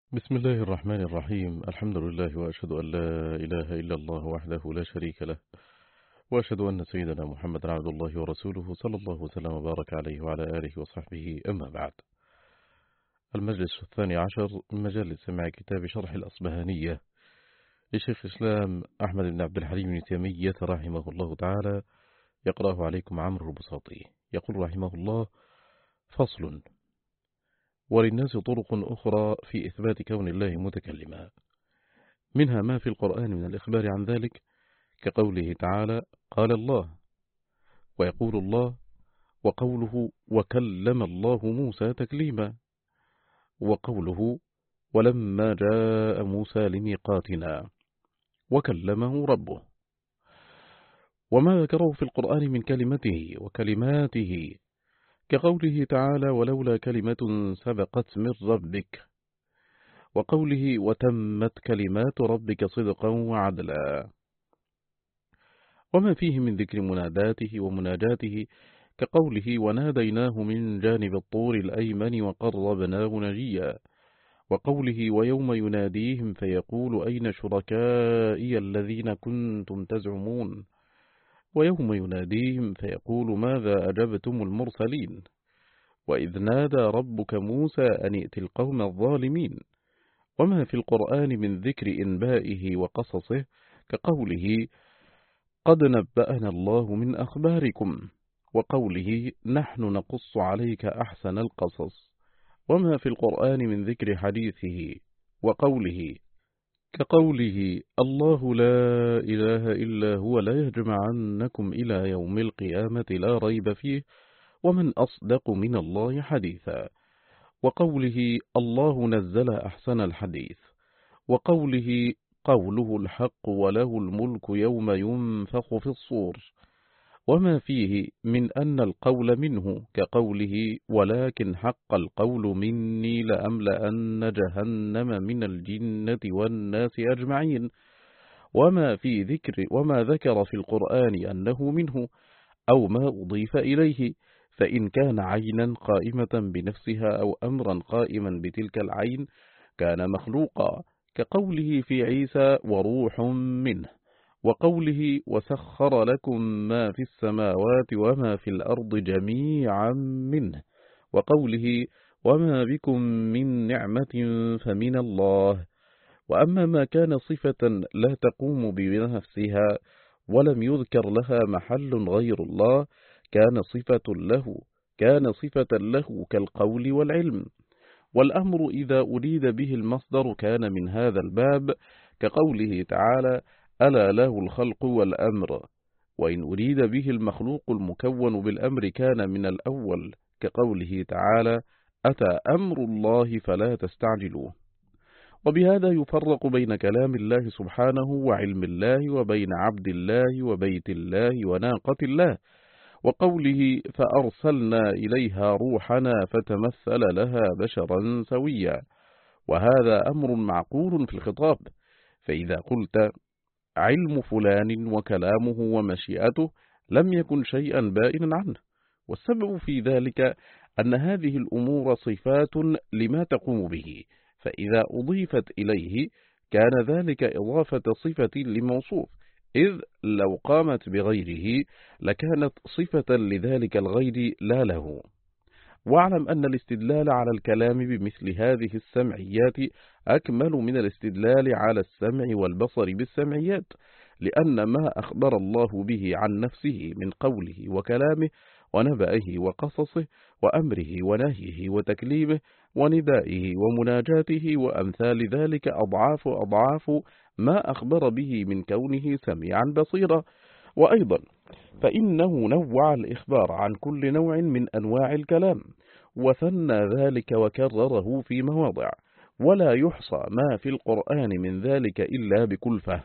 بسم الله الرحمن الرحيم. الحمد لله وأشهد أن لا إله إلا الله وحده لا شريك له، وأشهد أن سيدنا محمد عبد الله ورسوله صلى الله وسلم وبارك عليه وعلى آله وصحبه. أما بعد، المجلس 12 من مجالس سماع كتاب شرح الأصبهانية لشيخ الإسلام أحمد بن عبد الحليم بن تيمية رحمه الله تعالى، يقرأه عليكم عمرو البساطي. يقول رحمه الله: فصل: وللناس طرق أخرى في إثبات كون الله متكلما، منها ما في القرآن من الإخبار عن ذلك، كقوله تعالى: قال الله، ويقول الله، وقوله: وكلم الله موسى تكليما، وقوله: ولما جاء موسى لميقاتنا وكلمه ربه، وما ذكره في القرآن من كلمته وكلماته، كقوله تعالى: ولولا كلمة سبقت من ربك، وقوله: وتمت كلمات ربك صدقا وعدلا، وما فيه من ذكر مناداته ومناجاته، كقوله: وناديناه من جانب الطور الأيمن وقربناه نجيا، وقوله: ويوم يناديهم فيقول أين شركائي الذين كنتم تزعمون، ويوم يناديهم فيقول ماذا أجبتم المرسلين، وإذ نادى ربك موسى أن ائت القوم الظالمين، وما في القرآن من ذكر إنبائه وقصصه، كقوله: قد نبأنا الله من أخباركم، وقوله: نحن نقص عليك أحسن القصص، وما في القرآن من ذكر حديثه وقوله، كقوله: الله لا إله إلا هو لا يجمعنكم إلى يوم القيامة لا ريب فيه، ومن أصدق من الله حديثا، وقوله: الله نزل أحسن الحديث، وقوله: قوله الحق وله الملك يوم ينفخ في الصور، وما فيه من أن القول منه، كقوله: ولكن حق القول مني لأملأن جهنم من الجنة والناس أجمعين، وما ذكر في القرآن أنه منه أو ما أضيف إليه، فإن كان عينا قائمة بنفسها أو أمرا قائما بتلك العين كان مخلوقا، كقوله في عيسى: وروح منه، وقوله: وسخر لكم ما في السماوات وما في الأرض جميعا منه، وقوله: وما بكم من نعمة فمن الله. وأما ما كان صفة لا تقوم بنفسها ولم يذكر لها محل غير الله كان صفة له كالقول والعلم، والأمر إذا أريد به المصدر كان من هذا الباب، كقوله تعالى: ألا له الخلق والأمر، وإن أريد به المخلوق المكون بالأمر كان من الأول، كقوله تعالى: أتى أمر الله فلا تستعجلوه. وبهذا يفرق بين كلام الله سبحانه وعلم الله، وبين عبد الله وبيت الله وناقة الله، وقوله: فأرسلنا إليها روحنا فتمثل لها بشرا سويا، وهذا أمر معقول في الخطاب، فإذا قلت علم فلان وكلامه ومشيئته لم يكن شيئا بائنا عنه، والسبب في ذلك أن هذه الأمور صفات لما تقوم به، فإذا أضيفت إليه كان ذلك إضافة صفة لموصوف، إذ لو قامت بغيره لكانت صفة لذلك الغير لا له. واعلم أن الاستدلال على الكلام بمثل هذه السمعيات أكمل من الاستدلال على السمع والبصر بالسمعيات، لأن ما أخبر الله به عن نفسه من قوله وكلامه ونبأه وقصصه وأمره ونهيه وتكليمه وندائه ومناجاته وأمثال ذلك أضعاف ما أخبر به من كونه سميعا بصيرا. وأيضا فإنه نوع الإخبار عن كل نوع من أنواع الكلام، وثنى ذلك وكرره في مواضع، ولا يحصى ما في القرآن من ذلك إلا بكلفة.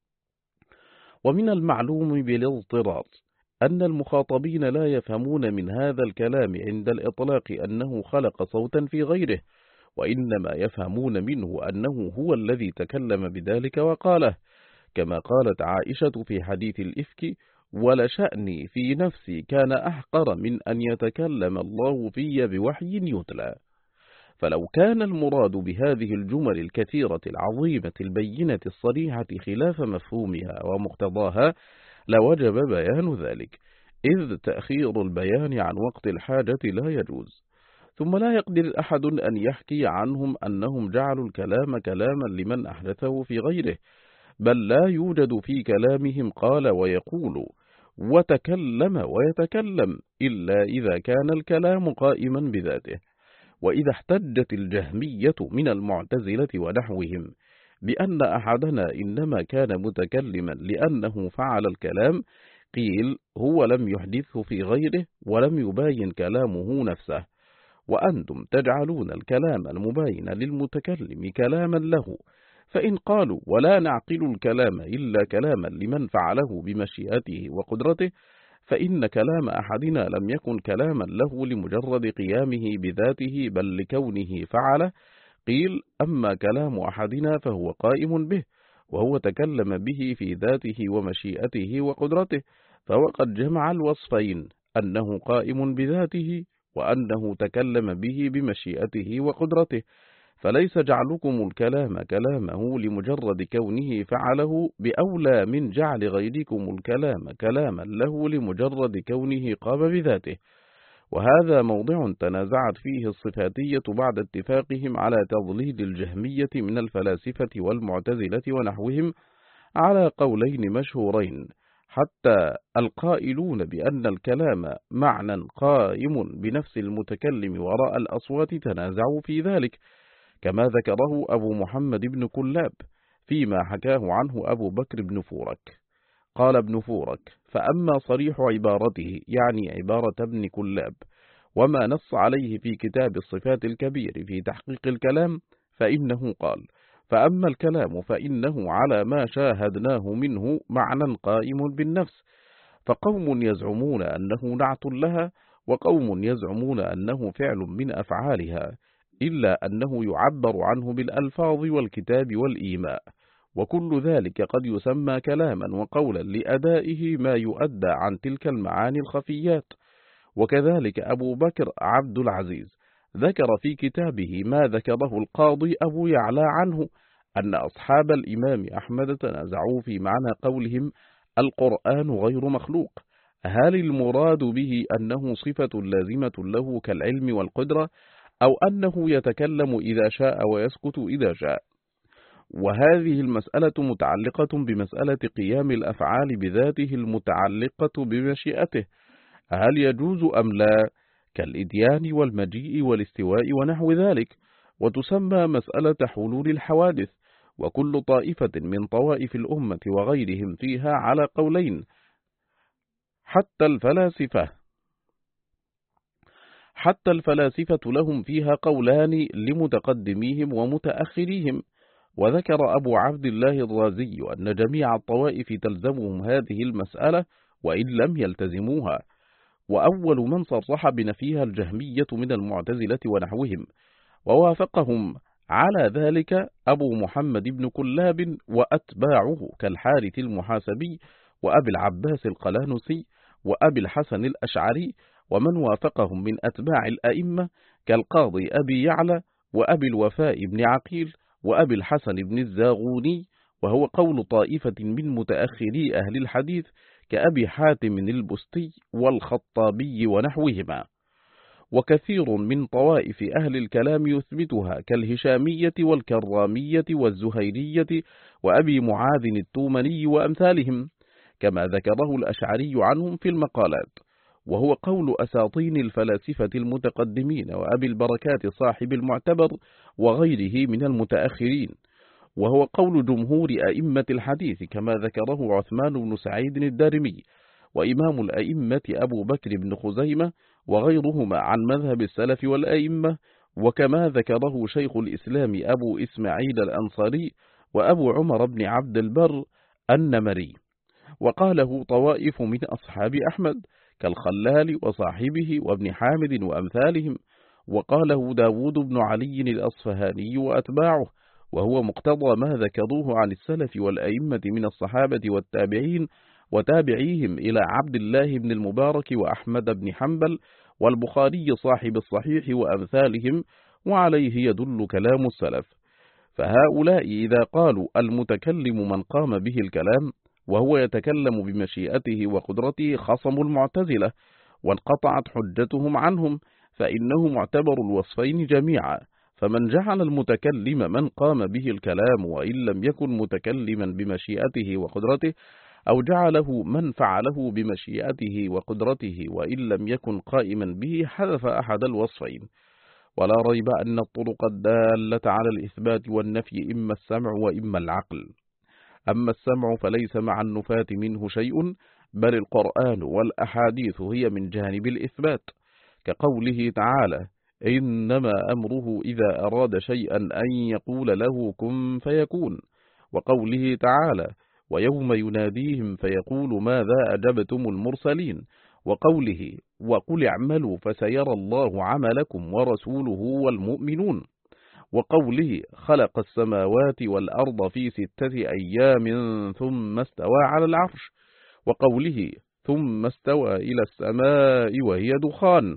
ومن المعلوم بالاضطراد أن المخاطبين لا يفهمون من هذا الكلام عند الإطلاق أنه خلق صوتا في غيره، وإنما يفهمون منه أنه هو الذي تكلم بذلك وقاله، كما قالت عائشة في حديث الإفك: ولشأني في نفسي كان أحقر من أن يتكلم الله في بوحي يتلى. فلو كان المراد بهذه الجمل الكثيرة العظيمة البينة الصريحة خلاف مفهومها ومقتضاها لوجب بيان ذلك، إذ تأخير البيان عن وقت الحاجة لا يجوز. ثم لا يقدر أحد أن يحكي عنهم أنهم جعلوا الكلام كلاما لمن أحدثه في غيره، بل لا يوجد في كلامهم قال ويقول وتكلم ويتكلم إلا إذا كان الكلام قائما بذاته. وإذا احتجت الجهمية من المعتزلة ونحوهم بأن أحدنا إنما كان متكلما لأنه فعل الكلام، قيل هو لم يحدثه في غيره ولم يباين كلامه نفسه، وأنتم تجعلون الكلام المباين للمتكلم كلاما له. فإن قالوا ولا نعقل الكلام إلا كلاما لمن فعله بمشيئته وقدرته، فإن كلام أحدنا لم يكن كلاما له لمجرد قيامه بذاته بل لكونه فعله. قيل أما كلام أحدنا فهو قائم به، وهو تكلم به في ذاته ومشيئته وقدرته، فهو قد جمع الوصفين، أنه قائم بذاته وأنه تكلم به بمشيئته وقدرته. فليس جعلكم الكلام كلامه لمجرد كونه فعله بأولى من جعل غيركم الكلام كلاما له لمجرد كونه قام بذاته. وهذا موضع تنازعت فيه الصفاتية بعد اتفاقهم على تضليل الجهمية من الفلاسفة والمعتزلة ونحوهم على قولين مشهورين، حتى القائلون بأن الكلام معنى قائم بنفس المتكلم وراء الأصوات تنازعوا في ذلك، كما ذكره أبو محمد بن كلاب فيما حكاه عنه أبو بكر بن فورك. قال ابن فورك: فأما صريح عبارته، يعني عبارة ابن كلاب، وما نص عليه في كتاب الصفات الكبير في تحقيق الكلام، فإنه قال: فأما الكلام فإنه على ما شاهدناه منه معنى قائم بالنفس، فقوم يزعمون أنه نعت لها، وقوم يزعمون أنه فعل من أفعالها، إلا أنه يعبر عنه بالألفاظ والكتاب والإيماء، وكل ذلك قد يسمى كلاما وقولا لأدائه ما يؤدى عن تلك المعاني الخفيات. وكذلك أبو بكر عبد العزيز ذكر في كتابه ما ذكره القاضي أبو يعلى عنه، أن أصحاب الإمام أحمد تنازعوا في معنى قولهم القرآن غير مخلوق، هل المراد به أنه صفة لازمة له كالعلم والقدرة، أو أنه يتكلم إذا شاء ويسكت إذا شاء؟ وهذه المسألة متعلقة بمسألة قيام الأفعال بذاته المتعلقة بمشيئته، هل يجوز أم لا، كالإتيان والمجيء والاستواء ونحو ذلك، وتسمى مسألة حلول الحوادث. وكل طائفة من طوائف الأمة وغيرهم فيها على قولين، حتى الفلاسفة لهم فيها قولان لمتقدميهم ومتأخريهم. وذكر أبو عبد الله الرازي أن جميع الطوائف تلزمهم هذه المسألة وإن لم يلتزموها، وأول من صرح بنفيها الجهمية من المعتزلة ونحوهم، ووافقهم على ذلك أبو محمد بن كلاب وأتباعه كالحارث المحاسبي وأبي العباس القلانسي وأبي الحسن الأشعري، ومن وافقهم من أتباع الأئمة كالقاضي أبي يعلى وأبي الوفاء بن عقيل وأبي الحسن بن الزاغوني، وهو قول طائفة من متأخري أهل الحديث كأبي حاتم البستي والخطابي ونحوهما. وكثير من طوائف أهل الكلام يثبتها كالهشامية والكرامية والزهيرية وأبي معاذ التومني وأمثالهم، كما ذكره الأشعري عنهم في المقالات، وهو قول أساطين الفلاسفة المتقدمين وأبي البركات صاحب المعتبر وغيره من المتأخرين، وهو قول جمهور أئمة الحديث كما ذكره عثمان بن سعيد الدارمي وإمام الأئمة أبو بكر بن خزيمة وغيرهما عن مذهب السلف والأئمة، وكما ذكره شيخ الإسلام أبو إسماعيل الأنصاري وأبو عمر بن عبد البر النمري، وقاله طوائف من أصحاب أحمد كالخلال وصاحبه وابن حامد وأمثالهم، وقاله داود بن علي الأصفهاني وأتباعه، وهو مقتضى ما ذكروه عن السلف والأئمة من الصحابة والتابعين وتابعيهم إلى عبد الله بن المبارك وأحمد بن حنبل والبخاري صاحب الصحيح وأمثالهم، وعليه يدل كلام السلف. فهؤلاء إذا قالوا المتكلم من قام به الكلام وهو يتكلم بمشيئته وقدرته خصموا المعتزلة، وانقطعت حجتهم عنهم، فإنه معتبر الوصفين جميعا. فمن جعل المتكلم من قام به الكلام وإن لم يكن متكلما بمشيئته وقدرته، أو جعله من فعله بمشيئته وقدرته وإن لم يكن قائما به، حذف أحد الوصفين. ولا ريب أن الطرق الدالة على الإثبات والنفي إما السمع وإما العقل. أما السمع فليس مع النفاة منه شيء، بل القرآن والأحاديث هي من جانب الإثبات، كقوله تعالى: إنما أمره إذا أراد شيئا أن يقول له كن فيكون، وقوله تعالى: ويوم يناديهم فيقول ماذا أجبتم المرسلين، وقوله: وقل اعملوا فسيرى الله عملكم ورسوله والمؤمنون، وقوله: خلق السماوات والأرض في 6 أيام ثم استوى على العرش، وقوله: ثم استوى إلى السماء وهي دخان،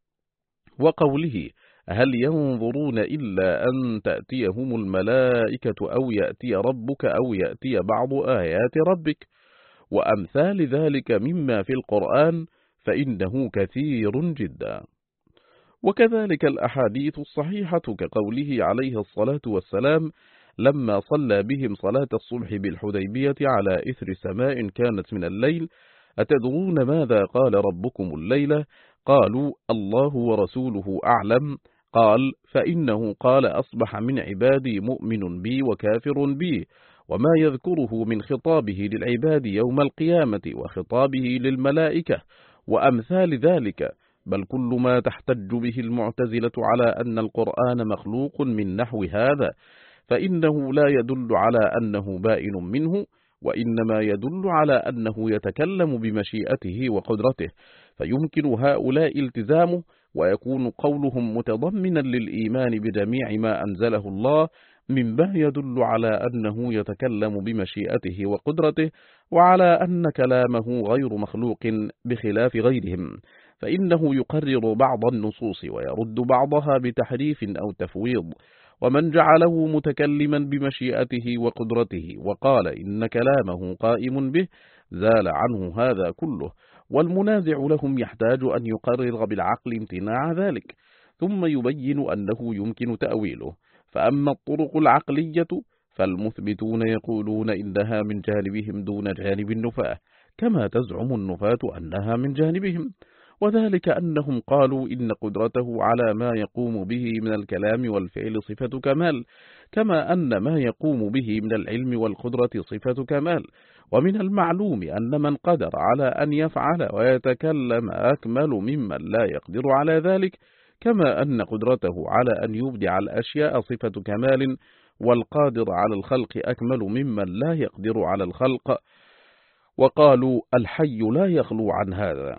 وقوله: هل ينظرون إلا أن تأتيهم الملائكة أو يأتي ربك أو يأتي بعض آيات ربك، وأمثال ذلك مما في القرآن، فإنه كثير جدا. وكذلك الأحاديث الصحيحة، كقوله عليه الصلاة والسلام لما صلى بهم صلاة الصبح بالحديبية على إثر سماء كانت من الليل: أتدرون ماذا قال ربكم الليلة؟ قالوا: الله ورسوله أعلم. قال: فإنه قال: أصبح من عبادي مؤمن بي وكافر بي، وما يذكره من خطابه للعباد يوم القيامة وخطابه للملائكة وأمثال ذلك، بل كل ما تحتج به المعتزلة على أن القرآن مخلوق من نحو هذا، فإنه لا يدل على أنه بائن منه، وإنما يدل على أنه يتكلم بمشيئته وقدرته، فيمكن هؤلاء التزامه، ويكون قولهم متضمنا للإيمان بجميع ما أنزله الله، مما يدل على أنه يتكلم بمشيئته وقدرته، وعلى أن كلامه غير مخلوق بخلاف غيرهم، فإنه يقرر بعض النصوص ويرد بعضها بتحريف أو تفويض. ومن جعله متكلما بمشيئته وقدرته وقال إن كلامه قائم به، زال عنه هذا كله، والمنازع لهم يحتاج أن يقرر بالعقل امتناع ذلك، ثم يبين أنه يمكن تأويله. فأما الطرق العقلية فالمثبتون يقولون إنها من جانبهم دون جانب النفاة، كما تزعم النفاة أنها من جانبهم، وذلك أنهم قالوا إن قدرته على ما يقوم به من الكلام والفعل صفة كمال، كما أن ما يقوم به من العلم والقدرة صفة كمال. ومن المعلوم أن من قدر على أن يفعل ويتكلم أكمل ممن لا يقدر على ذلك، كما أن قدرته على أن يبدع الأشياء صفة كمال، والقادر على الخلق أكمل ممن لا يقدر على الخلق. وقالوا الحي لا يخلو عن هذا،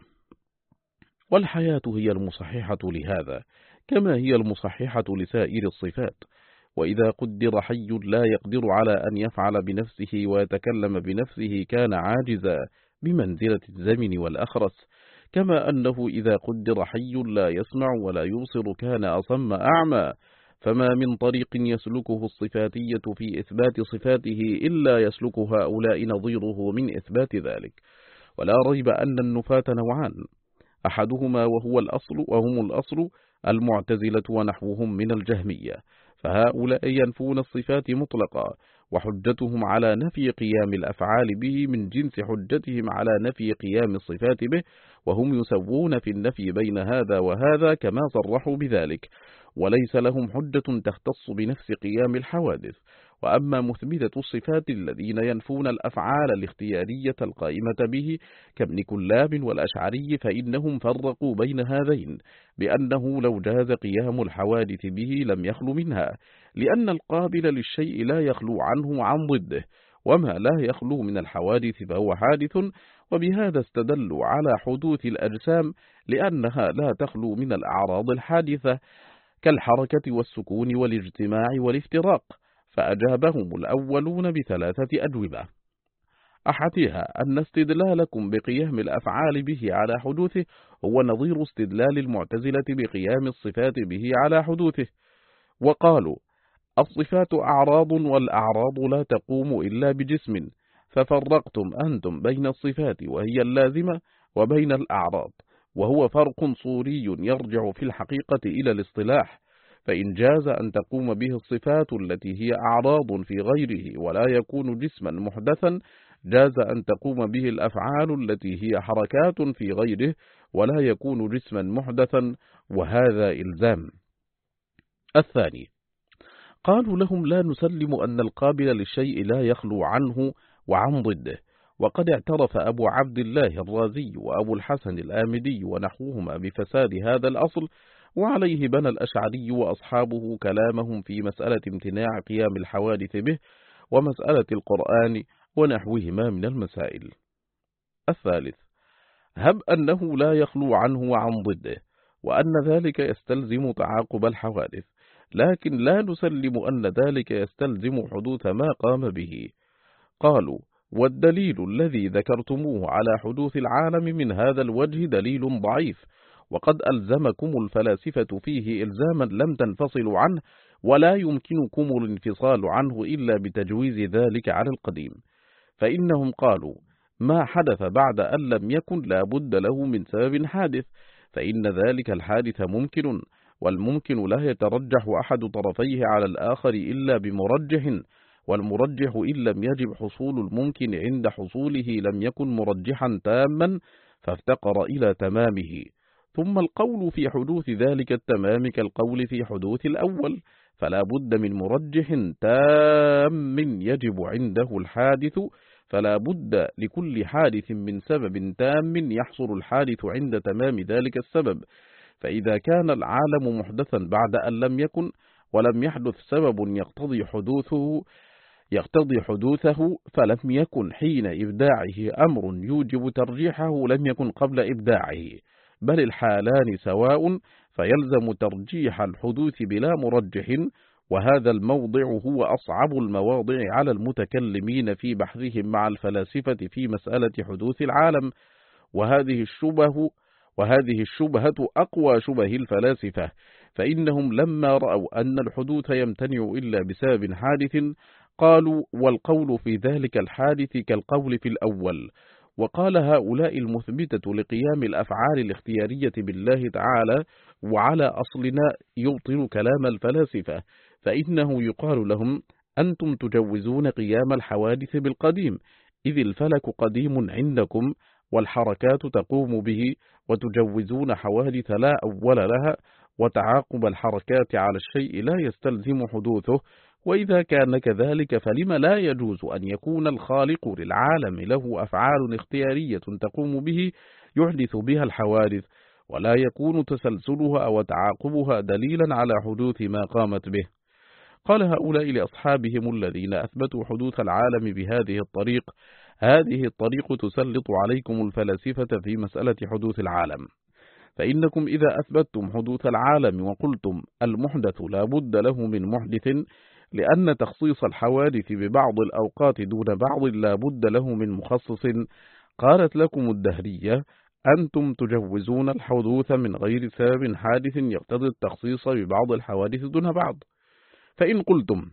والحياة هي المصححة لهذا، كما هي المصححة لسائر الصفات. وإذا قدر حي لا يقدر على أن يفعل بنفسه ويتكلم بنفسه، كان عاجزا بمنزلة الزمن والأخرس، كما أنه إذا قدر حي لا يسمع ولا يبصر، كان أصم أعمى. فما من طريق يسلكه الصفاتية في إثبات صفاته إلا يسلك هؤلاء نظيره من إثبات ذلك. ولا ريب أن النفاة نوعان: أحدهما وهم الأصل المعتزلة ونحوهم من الجهمية، فهؤلاء ينفون الصفات مطلقا، وحجتهم على نفي قيام الأفعال به من جنس حجتهم على نفي قيام الصفات به، وهم يسوون في النفي بين هذا وهذا كما صرحوا بذلك، وليس لهم حجة تختص بنفس قيام الحوادث. وأما مثبتة الصفات الذين ينفون الأفعال الاختيارية القائمة به كابن كلاب والأشعري، فإنهم فرقوا بين هذين بأنه لو جاز قيام الحوادث به لم يخلو منها، لأن القابل للشيء لا يخلو عنه عن ضده، وما لا يخلو من الحوادث فهو حادث. وبهذا استدلوا على حدوث الأجسام، لأنها لا تخلو من الأعراض الحادثة كالحركة والسكون والاجتماع والافتراق، فأجابهم الأولون ب3 أجوبة: أحدها أن استدلالكم بقيام الأفعال به على حدوثه هو نظير استدلال المعتزلة بقيام الصفات به على حدوثه، وقالوا الصفات أعراض والأعراض لا تقوم إلا بجسم، ففرقتم أنتم بين الصفات وهي اللازمة وبين الأعراض، وهو فرق صوري يرجع في الحقيقة إلى الاصطلاح، فإن جاز أن تقوم به الصفات التي هي أعراض في غيره ولا يكون جسما محدثا، جاز أن تقوم به الأفعال التي هي حركات في غيره ولا يكون جسما محدثا، وهذا إلزام. الثاني، قالوا لهم لا نسلم أن القابل للشيء لا يخلو عنه وعن ضده، وقد اعترف أبو عبد الله الرازي وأبو الحسن الآمدي ونحوهما بفساد هذا الأصل، وعليه بنى الأشعري وأصحابه كلامهم في مسألة امتناع قيام الحوادث به ومسألة القرآن ونحوهما من المسائل. الثالث، هب أنه لا يخلو عنه وعن ضده، وأن ذلك يستلزم تعاقب الحوادث، لكن لا نسلم أن ذلك يستلزم حدوث ما قام به. قالوا والدليل الذي ذكرتموه على حدوث العالم من هذا الوجه دليل ضعيف، وقد ألزمكم الفلاسفة فيه إلزاما لم تنفصلوا عنه، ولا يمكنكم الانفصال عنه إلا بتجويز ذلك على القديم، فإنهم قالوا ما حدث بعد أن لم يكن لا بد له من سبب حادث، فإن ذلك الحادث ممكن، والممكن لا يترجح أحد طرفيه على الآخر إلا بمرجح، والمرجح إن لم يجب حصول الممكن عند حصوله لم يكن مرجحا تاما فافتقر إلى تمامه. ثم القول في حدوث ذلك التمام كالقول في حدوث الأول، فلا بد من مرجح تام يجب عنده الحادث، فلا بد لكل حادث من سبب تام يحصل الحادث عند تمام ذلك السبب، فإذا كان العالم محدثا بعد أن لم يكن ولم يحدث سبب يقتضي حدوثه فلم يكن حين إبداعه أمر يوجب ترجيحه لم يكن قبل إبداعه، بل الحالان سواء، فيلزم ترجيح الحدوث بلا مرجح، وهذا الموضع هو أصعب المواضع على المتكلمين في بحثهم مع الفلاسفة في مسألة حدوث العالم، وهذه الشبهة أقوى شبه الفلاسفة، فإنهم لما رأوا أن الحدوث يمتنع إلا بسبب حادث قالوا والقول في ذلك الحادث كالقول في الأول. وقال هؤلاء المثبتة لقيام الأفعال الاختيارية بالله تعالى وعلى أصلنا يبطل كلام الفلاسفة، فإنه يقال لهم أنتم تجوزون قيام الحوادث بالقديم، إذ الفلك قديم عندكم والحركات تقوم به، وتجوزون حوادث لا أول لها، وتعاقب الحركات على الشيء لا يستلزم حدوثه، وإذا كان كذلك فلما لا يجوز أن يكون الخالق للعالم له أفعال اختيارية تقوم به يحدث بها الحوادث، ولا يكون تسلسلها وتعاقبها دليلا على حدوث ما قامت به. قال هؤلاء لأصحابهم الذين أثبتوا حدوث العالم بهذه الطريق: هذه الطريق تسلط عليكم الفلاسفة في مسألة حدوث العالم، فإنكم إذا أثبتتم حدوث العالم وقلتم المحدث لا بد له من محدث، لأن تخصيص الحوادث ببعض الأوقات دون بعض لا بد له من مخصص، قالت لكم الدهرية أنتم تجوزون الحدوث من غير سبب حادث يقتضي التخصيص ببعض الحوادث دون بعض. فإن قلتم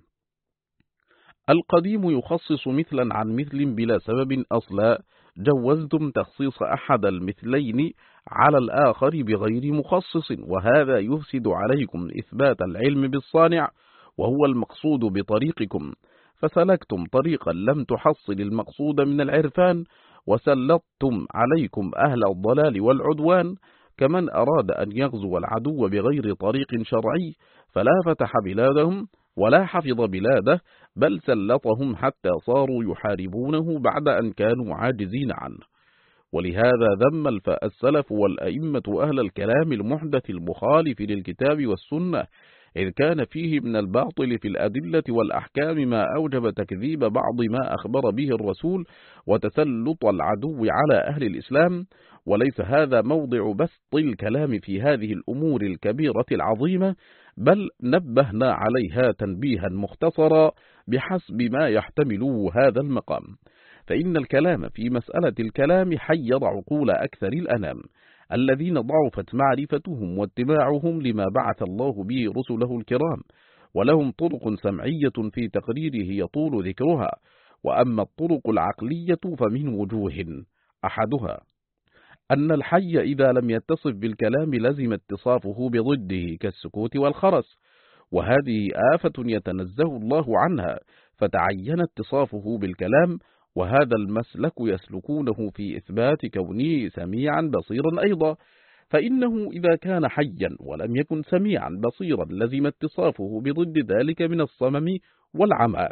القديم يخصص مثلا عن مثل بلا سبب أصلا، جوزتم تخصيص أحد المثلين على الآخر بغير مخصص، وهذا يفسد عليكم إثبات العلم بالصانع، وهو المقصود بطريقكم، فسلكتم طريقا لم تحصل المقصود من العرفان، وسلطتم عليكم أهل الضلال والعدوان، كمن أراد أن يغزو العدو بغير طريق شرعي، فلا فتح بلادهم ولا حفظ بلاده، بل سلطهم حتى صاروا يحاربونه بعد أن كانوا عاجزين عنه. ولهذا ذم السلف والأئمة أهل الكلام المحدث المخالف للكتاب والسنة، إذ كان فيه من الباطل في الأدلة والأحكام ما أوجب تكذيب بعض ما أخبر به الرسول وتسلط العدو على أهل الإسلام، وليس هذا موضع بسط الكلام في هذه الأمور الكبيرة العظيمة، بل نبهنا عليها تنبيها مختصرا بحسب ما يحتمل هذا المقام، فإن الكلام في مسألة الكلام حير عقول أكثر الأنام الذين ضعفت معرفتهم واتباعهم لما بعث الله به رسله الكرام، ولهم طرق سمعية في تقريره يطول ذكرها. وأما الطرق العقلية فمن وجوه: أحدها أن الحي إذا لم يتصف بالكلام لزم اتصافه بضده كالسكوت والخرس، وهذه آفة يتنزه الله عنها، فتعين اتصافه بالكلام، وهذا المسلك يسلكونه في إثبات كونه سميعا بصيرا أيضا، فإنه إذا كان حيا ولم يكن سميعا بصيرا لزم اتصافه بضد ذلك من الصمم والعمى.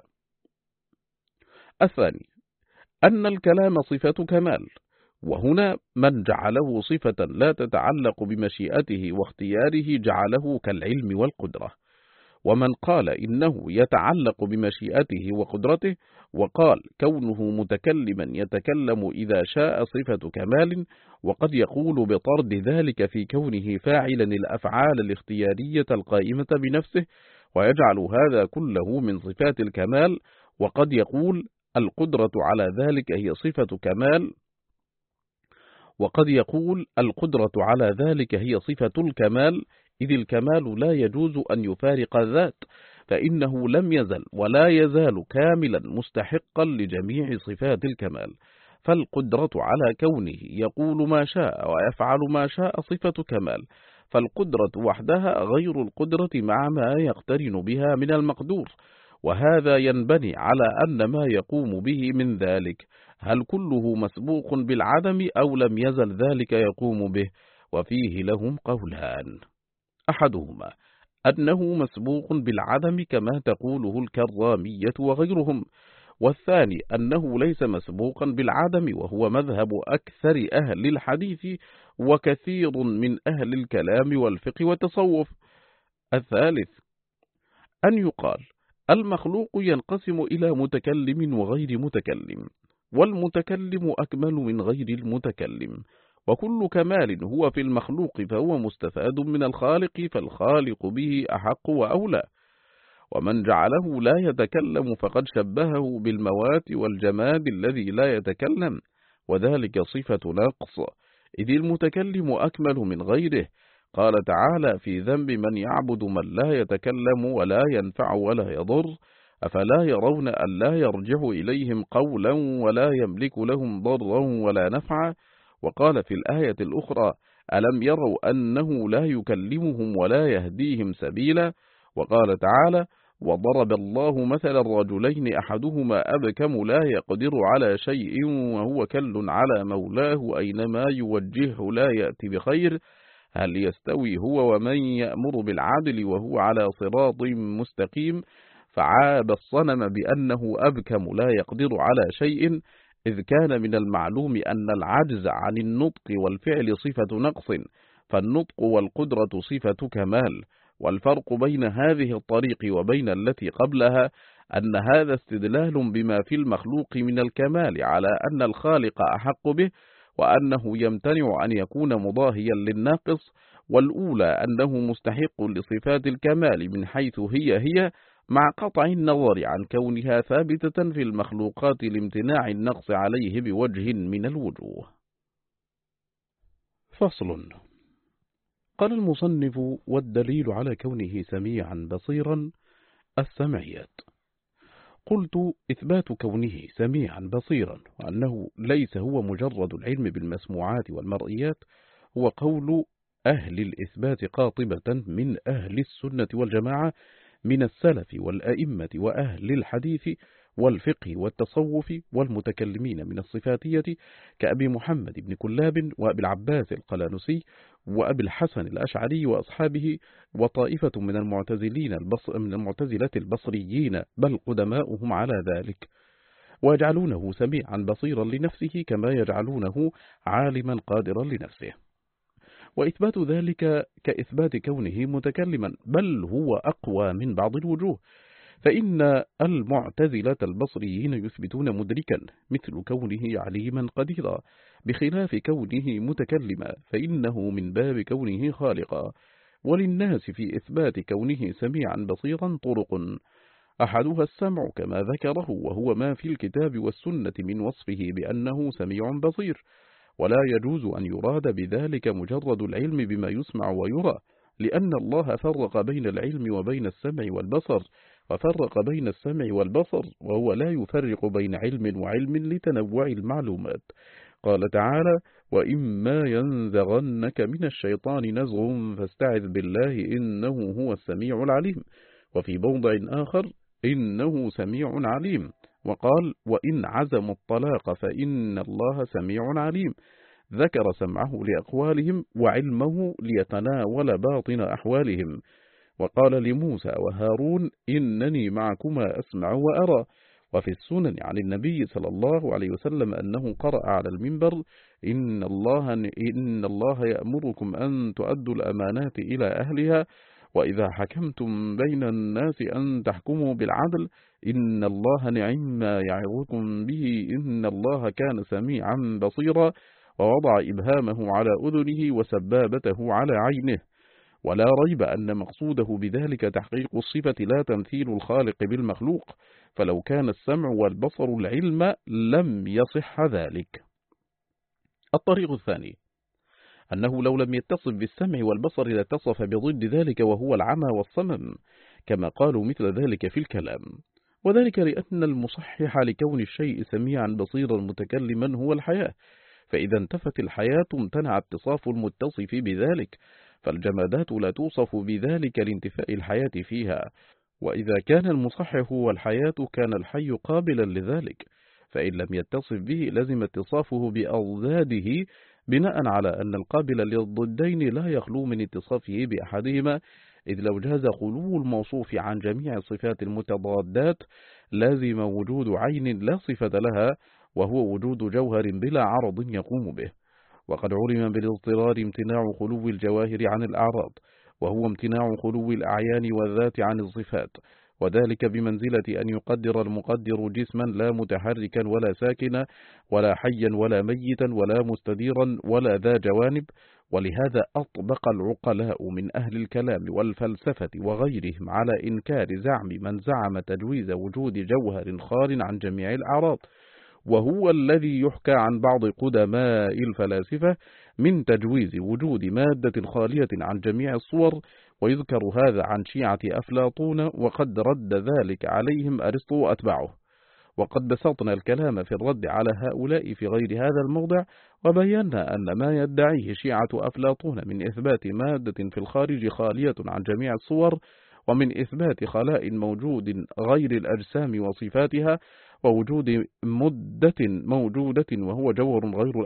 الثاني أن الكلام صفة كمال، وهنا من جعله صفة لا تتعلق بمشيئته واختياره جعله كالعلم والقدرة، ومن قال إنه يتعلق بمشيئته وقدرته وقال كونه متكلما يتكلم إذا شاء صفة كمال، وقد يقول بطرد ذلك في كونه فاعلا الأفعال الاختيارية القائمة بنفسه، ويجعل هذا كله من صفات الكمال، وقد يقول القدرة على ذلك هي صفة كمال، وقد يقول القدرة على ذلك هي صفة الكمال، إذ الكمال لا يجوز أن يفارق الذات، فإنه لم يزل ولا يزال كاملا مستحقا لجميع صفات الكمال. فالقدرة على كونه يقول ما شاء ويفعل ما شاء صفة كمال، فالقدرة وحدها غير القدرة مع ما يقترن بها من المقدور، وهذا ينبني على أن ما يقوم به من ذلك هل كله مسبوق بالعدم أو لم يزل ذلك يقوم به، وفيه لهم قولان: أحدهما أنه مسبوق بالعدم كما تقوله الكرامية وغيرهم، والثاني أنه ليس مسبوقا بالعدم، وهو مذهب أكثر أهل الحديث وكثير من أهل الكلام والفقه والتصوف. الثالث أن يقال المخلوق ينقسم إلى متكلم وغير متكلم، والمتكلم أكمل من غير المتكلم، وكل كمال هو في المخلوق فهو مستفاد من الخالق، فالخالق به أحق وأولى. ومن جعله لا يتكلم فقد شبهه بالموات والجماد الذي لا يتكلم، وذلك صفة نقص، إذ المتكلم أكمل من غيره. قال تعالى في ذنب من يعبد من لا يتكلم ولا ينفع ولا يضر، أفلا يرون أن لا يرجع إليهم قولا ولا يملك لهم ضرا ولا نفعا. وقال في الآية الأخرى ألم يروا أنه لا يكلمهم ولا يهديهم سبيلا. وقال تعالى وضرب الله مثل الرجلين أحدهما أبكم لا يقدر على شيء وهو كل على مولاه أينما يوجهه لا يأتي بخير، هل يستوي هو ومن يأمر بالعدل وهو على صراط مستقيم. فعاب الصنم بأنه أبكم لا يقدر على شيء، إذ كان من المعلوم أن العجز عن النطق والفعل صفة نقص، فالنطق والقدرة صفة كمال. والفرق بين هذه الطريق وبين التي قبلها أن هذا استدلال بما في المخلوق من الكمال على أن الخالق أحق به، وأنه يمتنع أن يكون مضاهيا للناقص، والأولى أنه مستحق لصفات الكمال من حيث هي مع قطع النظر عن كونها ثابتة في المخلوقات لامتناع النقص عليه بوجه من الوجوه. فصل. قال المصنف: والدليل على كونه سميعا بصيرا السمعيات. قلت: إثبات كونه سميعا بصيرا وأنه ليس هو مجرد العلم بالمسموعات والمرئيات هو قول أهل الإثبات قاطبة من أهل السنة والجماعة من السلف والأئمة وأهل الحديث والفقه والتصوف والمتكلمين من الصفاتية كأبي محمد بن كلاب وأبي العباس القلانسي وأبي الحسن الأشعري وأصحابه، وطائفة من المعتزلة البصريين بل قدماؤهم على ذلك، ويجعلونه سميعا بصيرا لنفسه كما يجعلونه عالما قادرا لنفسه، وإثبات ذلك كإثبات كونه متكلما، بل هو أقوى من بعض الوجوه، فإن المعتزلة البصريين يثبتون مدركا مثل كونه عليما قديرا، بخلاف كونه متكلما فإنه من باب كونه خالقا. وللناس في إثبات كونه سميعا بصيرا طرق، أحدها السمع كما ذكره، وهو ما في الكتاب والسنة من وصفه بأنه سميع بصير، ولا يجوز أن يراد بذلك مجرد العلم بما يسمع ويرى، لأن الله فرق بين العلم وبين السمع والبصر، وفرق بين السمع والبصر، وهو لا يفرق بين علم وعلم لتنوع المعلومات. قال تعالى: وإما ينزغنك من الشيطان نزغ فاستعذ بالله إنه هو السميع العليم. وفي موضع آخر: إنه سميع عليم. وقال: وإن عزموا الطلاق فإن الله سميع عليم. ذكر سمعه لأقوالهم وعلمه ليتناول باطن أحوالهم. وقال لموسى وهارون: إنني معكما أسمع وأرى. وفي السنن عن النبي صلى الله عليه وسلم أنه قرأ على المنبر: إن الله يأمركم أن تؤدوا الأمانات إلى أهلها، وإذا حكمتم بين الناس أن تحكموا بالعدل، إن الله نعم ما يعظكم به، إن الله كان سميعا بصيرا. ووضع إبهامه على أذنه وسبابته على عينه. ولا ريب أن مقصوده بذلك تحقيق الصفة لا تمثيل الخالق بالمخلوق، فلو كان السمع والبصر العلم لم يصح ذلك. الطريق الثاني أنه لو لم يتصف بالسمع والبصر لاتصف بضد ذلك وهو العمى والصمم، كما قالوا مثل ذلك في الكلام، وذلك لأن المصحح لكون الشيء سميعا بصيرا متكلما هو الحياة، فإذا انتفت الحياة امتنع اتصاف المتصف بذلك، فالجمادات لا توصف بذلك لانتفاء الحياة فيها، وإذا كان المصحح هو الحياة كان الحي قابلا لذلك، فإن لم يتصف به لزم اتصافه بأضداده، بناء على أن القابل للضدين لا يخلو من اتصافه بأحدهما، إذ لو جاز خلو الموصوف عن جميع الصفات المتضادات لازم وجود عين لا صفة لها، وهو وجود جوهر بلا عرض يقوم به. وقد علم بالاضطرار امتناع خلو الجواهر عن الأعراض، وهو امتناع خلو الأعيان والذات عن الصفات، وذلك بمنزلة أن يقدر المقدر جسما لا متحركا ولا ساكنا ولا حيا ولا ميتا ولا مستديرا ولا ذا جوانب. ولهذا أطبق العقلاء من أهل الكلام والفلسفة وغيرهم على إنكار زعم من زعم تجويز وجود جوهر خال عن جميع الأعراض، وهو الذي يحكى عن بعض قدماء الفلاسفة من تجويز وجود مادة خالية عن جميع الصور، ويذكر هذا عن شيعة أفلاطون، وقد رد ذلك عليهم أرسطو وأتباعه. وقد بسطنا الكلام في الرد على هؤلاء في غير هذا الموضع، وبينا أن ما يدعيه شيعة أفلاطون من إثبات مادة في الخارج خالية عن جميع الصور، ومن إثبات خلاء موجود غير الأجسام وصفاتها، ووجود مدة موجودة وهو جوهر غير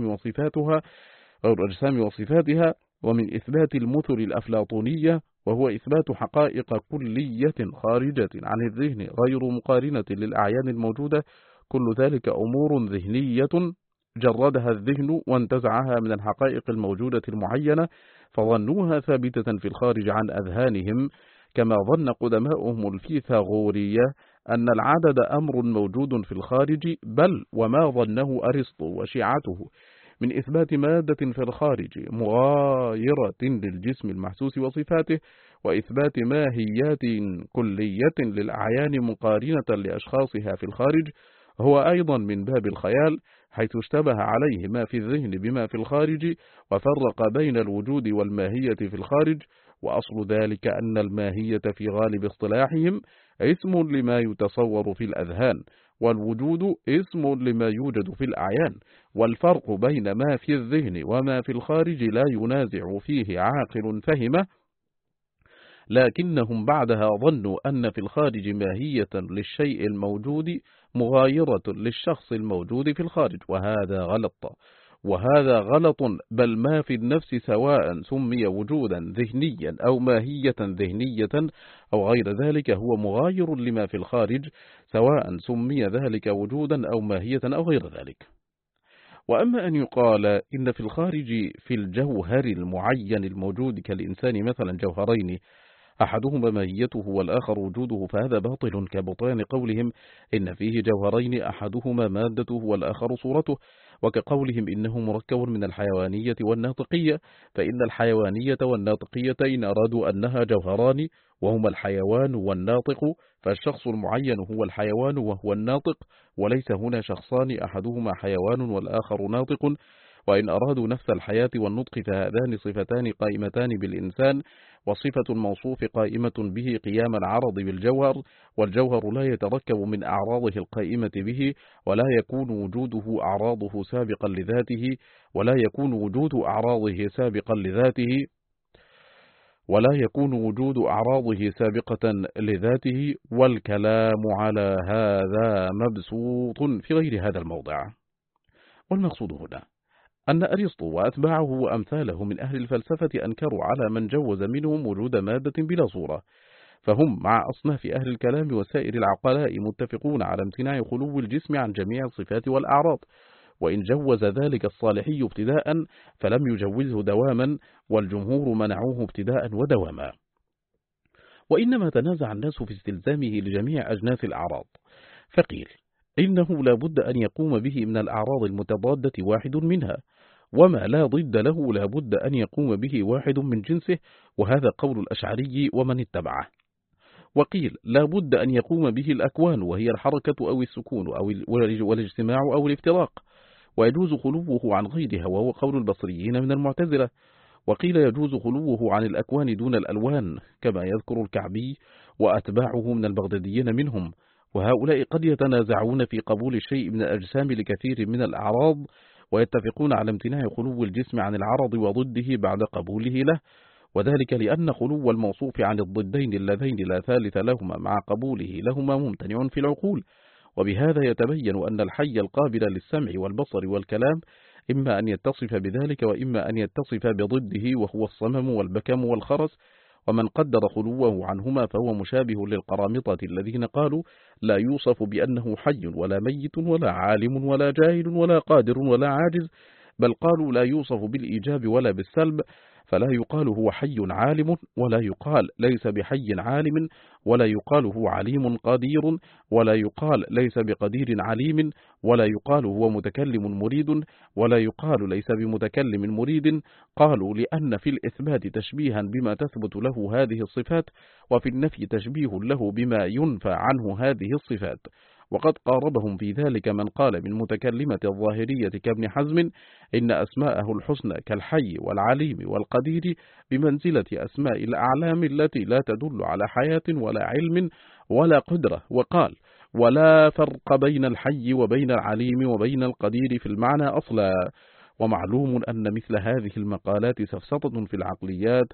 الأجسام وصفاتها، ومن إثبات المثل الأفلاطونية وهو إثبات حقائق كلية خارجة عن الذهن غير مقارنة للأعيان الموجودة، كل ذلك أمور ذهنية جردها الذهن وانتزعها من الحقائق الموجودة المعينة، فظنوها ثابتة في الخارج عن أذهانهم، كما ظن قدماؤهم الفيثاغورية أن العدد أمر موجود في الخارج، بل وما ظنه أرسطو وشيعته من إثبات مادة في الخارج مغايرة للجسم المحسوس وصفاته، وإثبات ماهيات كلية للأعيان مقارنة لأشخاصها في الخارج، هو أيضا من باب الخيال، حيث اشتبه عليه ما في الذهن بما في الخارج، وفرق بين الوجود والماهية في الخارج. وأصل ذلك أن الماهية في غالب اصطلاحهم اسم لما يتصور في الأذهان، والوجود اسم لما يوجد في الأعيان، والفرق بين ما في الذهن وما في الخارج لا ينازع فيه عاقل فهمه، لكنهم بعدها ظنوا أن في الخارج ماهية للشيء الموجود مغايرة للشخص الموجود في الخارج، وهذا غلط، بل ما في النفس سواء سمي وجودا ذهنيا أو ماهية ذهنية أو غير ذلك هو مغاير لما في الخارج، سواء سمي ذلك وجودا أو ماهية أو غير ذلك. وأما أن يقال إن في الخارج في الجوهر المعين الموجود كالإنسان مثلا جوهرين أحدهما ماهيته والآخر وجوده، فهذا باطل كبطلان قولهم إن فيه جوهرين أحدهما مادته والآخر صورته، وكقولهم إنه مركب من الحيوانية والناطقية، فإن الحيوانية والناطقية إن أرادوا أنها جوهران وهما الحيوان والناطق، فالشخص المعين هو الحيوان وهو الناطق، وليس هنا شخصان أحدهما حيوان والآخر ناطق، وإن أرادوا نفس الحياة والنطق فهذان صفتان قائمتان بالإنسان، وصفة الموصوف قائمة به قيام العرض بالجوهر، والجوهر لا يتركب من أعراضه القائمة به، ولا يكون وجوده أعراضه سابقا لذاته، ولا يكون وجود أعراضه سابقا لذاته ولا يكون وجود أعراضه سابقة لذاته، والكلام على هذا مبسوط في غير هذا الموضع. والمقصود هنا أن أرسطو وأتباعه وأمثاله من أهل الفلسفة أنكروا على من جوز منهم وجود مادة بلا صورة، فهم مع أصناف أهل الكلام وسائر العقلاء متفقون على امتناع خلو الجسم عن جميع الصفات والأعراض، وإن جوز ذلك الصالحي ابتداء فلم يجوزه دواما، والجمهور منعوه ابتداء ودواما. وإنما تنازع الناس في استلزامه لجميع أجناس الأعراض، فقيل إنه لا بد أن يقوم به من الأعراض المتضادة واحد منها، وما لا ضد له لا بد أن يقوم به واحد من جنسه، وهذا قول الأشعري ومن اتبعه. وقيل لا بد أن يقوم به الأكوان، وهي الحركة أو السكون أو والاجتماع أو الافتراق، ويجوز خلوه عن غيرها، وهو قول البصريين من المعتزلة. وقيل يجوز خلوه عن الأكوان دون الألوان، كما يذكر الكعبي وأتباعه من البغداديين منهم، وهؤلاء قد يتنازعون في قبول الشيء من الأجسام لكثير من الأعراض، ويتفقون على امتناع خلو الجسم عن العرض وضده بعد قبوله له، وذلك لأن خلو الموصوف عن الضدين اللذين لا ثالث لهما مع قبوله لهما ممتنع في العقول. وبهذا يتبين أن الحي القابل للسمع والبصر والكلام إما أن يتصف بذلك وإما أن يتصف بضده، وهو الصمم والبكم والخرس، ومن قدر خلوه عنهما فهو مشابه للقرامطة الذين قالوا لا يوصف بأنه حي ولا ميت ولا عالم ولا جاهل ولا قادر ولا عاجز، بل قالوا لا يوصف بالإيجاب ولا بالسلب، فلا يقال هو حي عالم، ولا يقال ليس بحي عالم، ولا يقال هو عليم قدير، ولا يقال ليس بقدير عليم، ولا يقال هو متكلم مريد، ولا يقال ليس بمتكلم مريد. قالوا لأن في الإثبات تشبيها بما تثبت له هذه الصفات، وفي النفي تشبيه له بما ينفى عنه هذه الصفات. وقد قاربهم في ذلك من قال من متكلمة الظاهرية كابن حزم إن أسماءه الحسنى كالحي والعليم والقدير بمنزلة أسماء الأعلام التي لا تدل على حياة ولا علم ولا قدرة، وقال ولا فرق بين الحي وبين العليم وبين القدير في المعنى أصلا. ومعلوم أن مثل هذه المقالات سفسطة في العقليات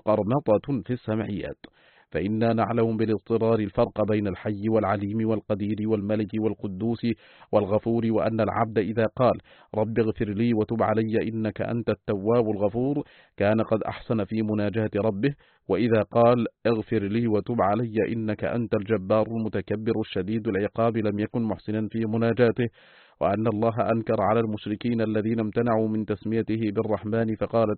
وقرنطة في السمعيات، فإنا نعلم بالاضطرار الفرق بين الحي والعليم والقدير والملك والقدوس والغفور، وأن العبد إذا قال رب اغفر لي وتب علي إنك أنت التواب الغفور كان قد أحسن في مناجاة ربه، وإذا قال اغفر لي وتب علي إنك أنت الجبار المتكبر الشديد العقاب لم يكن محسنا في مناجاته. وأن الله أنكر على المشركين الذين امتنعوا من تسميته بالرحمن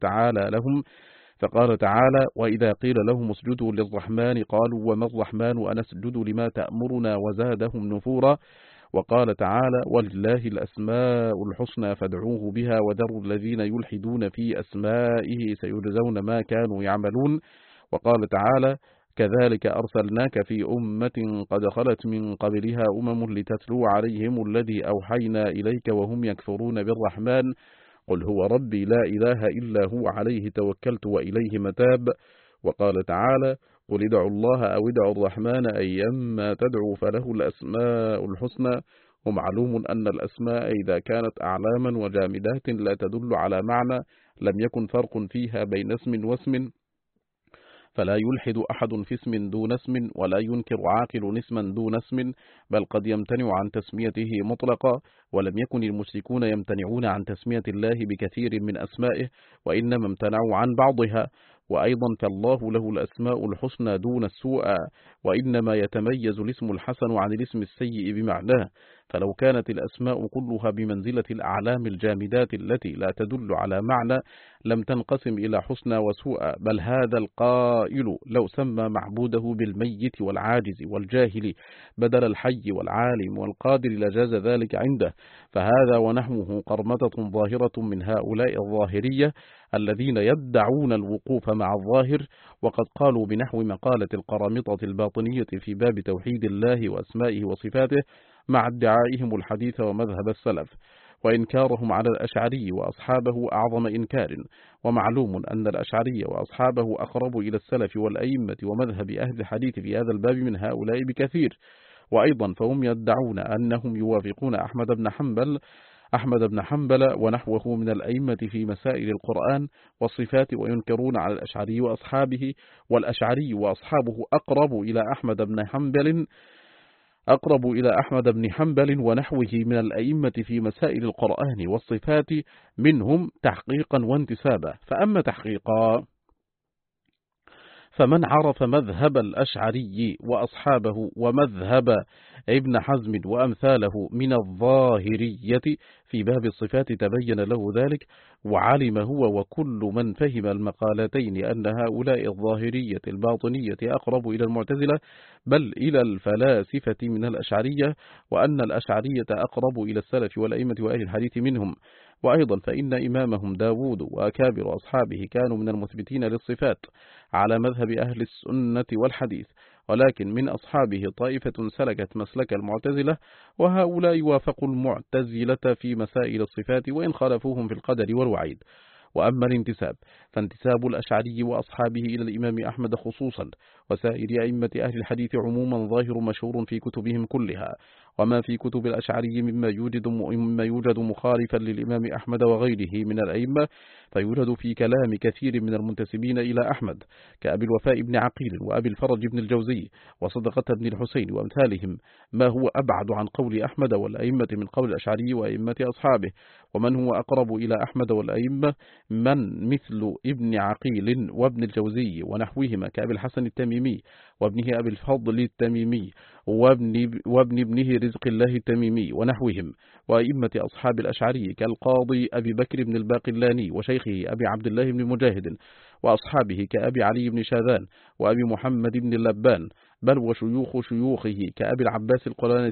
فقال تعالى وإذا قيل لهم اسجدوا للرحمن قالوا وما الرحمن أنسجد لما تأمرنا وزادهم نفورا. وقال تعالى ولله الأسماء الحسنى فادعوه بها وذروا الذين يلحدون في أسمائه سيجزون ما كانوا يعملون. وقال تعالى كذلك أرسلناك في أمة قد خلت من قبلها لتتلو عليهم الذي أوحينا إليك وهم يكفرون بالرحمن قل هو ربي لا إله إلا هو عليه توكلت وإليه متاب. وقال تعالى قل ادعوا الله أو ادعوا الرحمن أيما تدعوا فله الأسماء الحسنى. ومعلوم أن الأسماء إذا كانت أعلاما وجامدات لا تدل على معنى لم يكن فرق فيها بين اسم واسم، فلا يلحد أحد في اسم دون اسم، ولا ينكر عاقل اسما دون اسم، بل قد يمتنع عن تسميته مطلقا. ولم يكن المشركون يمتنعون عن تسمية الله بكثير من أسمائه، وإنما امتنعوا عن بعضها. وأيضا فالله له الأسماء الحسنى دون السوء، وإنما يتميز الاسم الحسن عن الاسم السيء بمعناه. فلو كانت الأسماء كلها بمنزلة الأعلام الجامدات التي لا تدل على معنى لم تنقسم إلى حسنى وسوء، بل هذا القائل لو سمى معبوده بالميت والعاجز والجاهل بدل الحي والعالم والقادر لجاز ذلك عنده. فهذا ونحوه قرمطة ظاهرة من هؤلاء الظاهرية الذين يدعون الوقوف مع الظاهر، وقد قالوا بنحو مقالة القرامطة الباطنية في باب توحيد الله وأسمائه وصفاته مع ادعائهم الحديث ومذهب السلف. وإنكارهم على الأشعري وأصحابه أعظم إنكار. ومعلوم أن الأشعري وأصحابه أقرب إلى السلف والأئمة ومذهب أهل الحديث في هذا الباب من هؤلاء بكثير. وأيضا فهم يدعون أنهم يوافقون أحمد بن حنبل ونحوه من الأئمة في مسائل القرآن والصفات، وينكرون على الأشعري وأصحابه، والأشعري وأصحابه أقرب إلى أحمد بن حنبل ونحوه من الأئمة في مسائل القرآن والصفات منهم تحقيقا وانتسابا. فأما تحقيقا فمن عرف مذهب الأشعري وأصحابه ومذهب ابن حزم وأمثاله من الظاهرية في باب الصفات تبين له ذلك، وعلم هو وكل من فهم المقالتين أن هؤلاء الظاهرية الباطنية أقرب إلى المعتزلة بل إلى الفلاسفة من الأشعرية، وأن الأشعرية أقرب إلى السلف والأئمة وأهل الحديث منهم. وأيضا فإن إمامهم داود وأكابر أصحابه كانوا من المثبتين للصفات على مذهب أهل السنة والحديث، ولكن من أصحابه طائفة سلكت مسلك المعتزلة، وهؤلاء وافقوا المعتزلة في مسائل الصفات وإن خالفوهم في القدر والوعيد. وأما الانتساب فانتساب الأشعري وأصحابه إلى الإمام أحمد خصوصا وسائر أئمة أهل الحديث عموما ظاهر مشهور في كتبهم كلها، وما في كتب الأشعري مما يوجد مخالفا للإمام أحمد وغيره من الأئمة فيوجد في كلام كثير من المنتسبين إلى أحمد كأبي الوفاء بن عقيل وأبي الفرج بن الجوزي وصدقة بن الحسين وأمثالهم ما هو أبعد عن قول أحمد والأئمة من قول الأشعري وأئمة أصحابه. ومن هو أقرب إلى أحمد والأئمة من مثل ابن عقيل وابن الجوزي ونحوهما كأبي الحسن التميمي وابنه أبي الفضل التميمي وابن ابنه رزق الله التميمي ونحوهم، وأئمة أصحاب الأشعري كالقاضي أبي بكر بن الباقلاني وشيخه أبي عبد الله بن مجاهد وأصحابه كأبي علي بن شاذان وأبي محمد بن اللبان، بل وشيوخ شيوخه كأبي العباس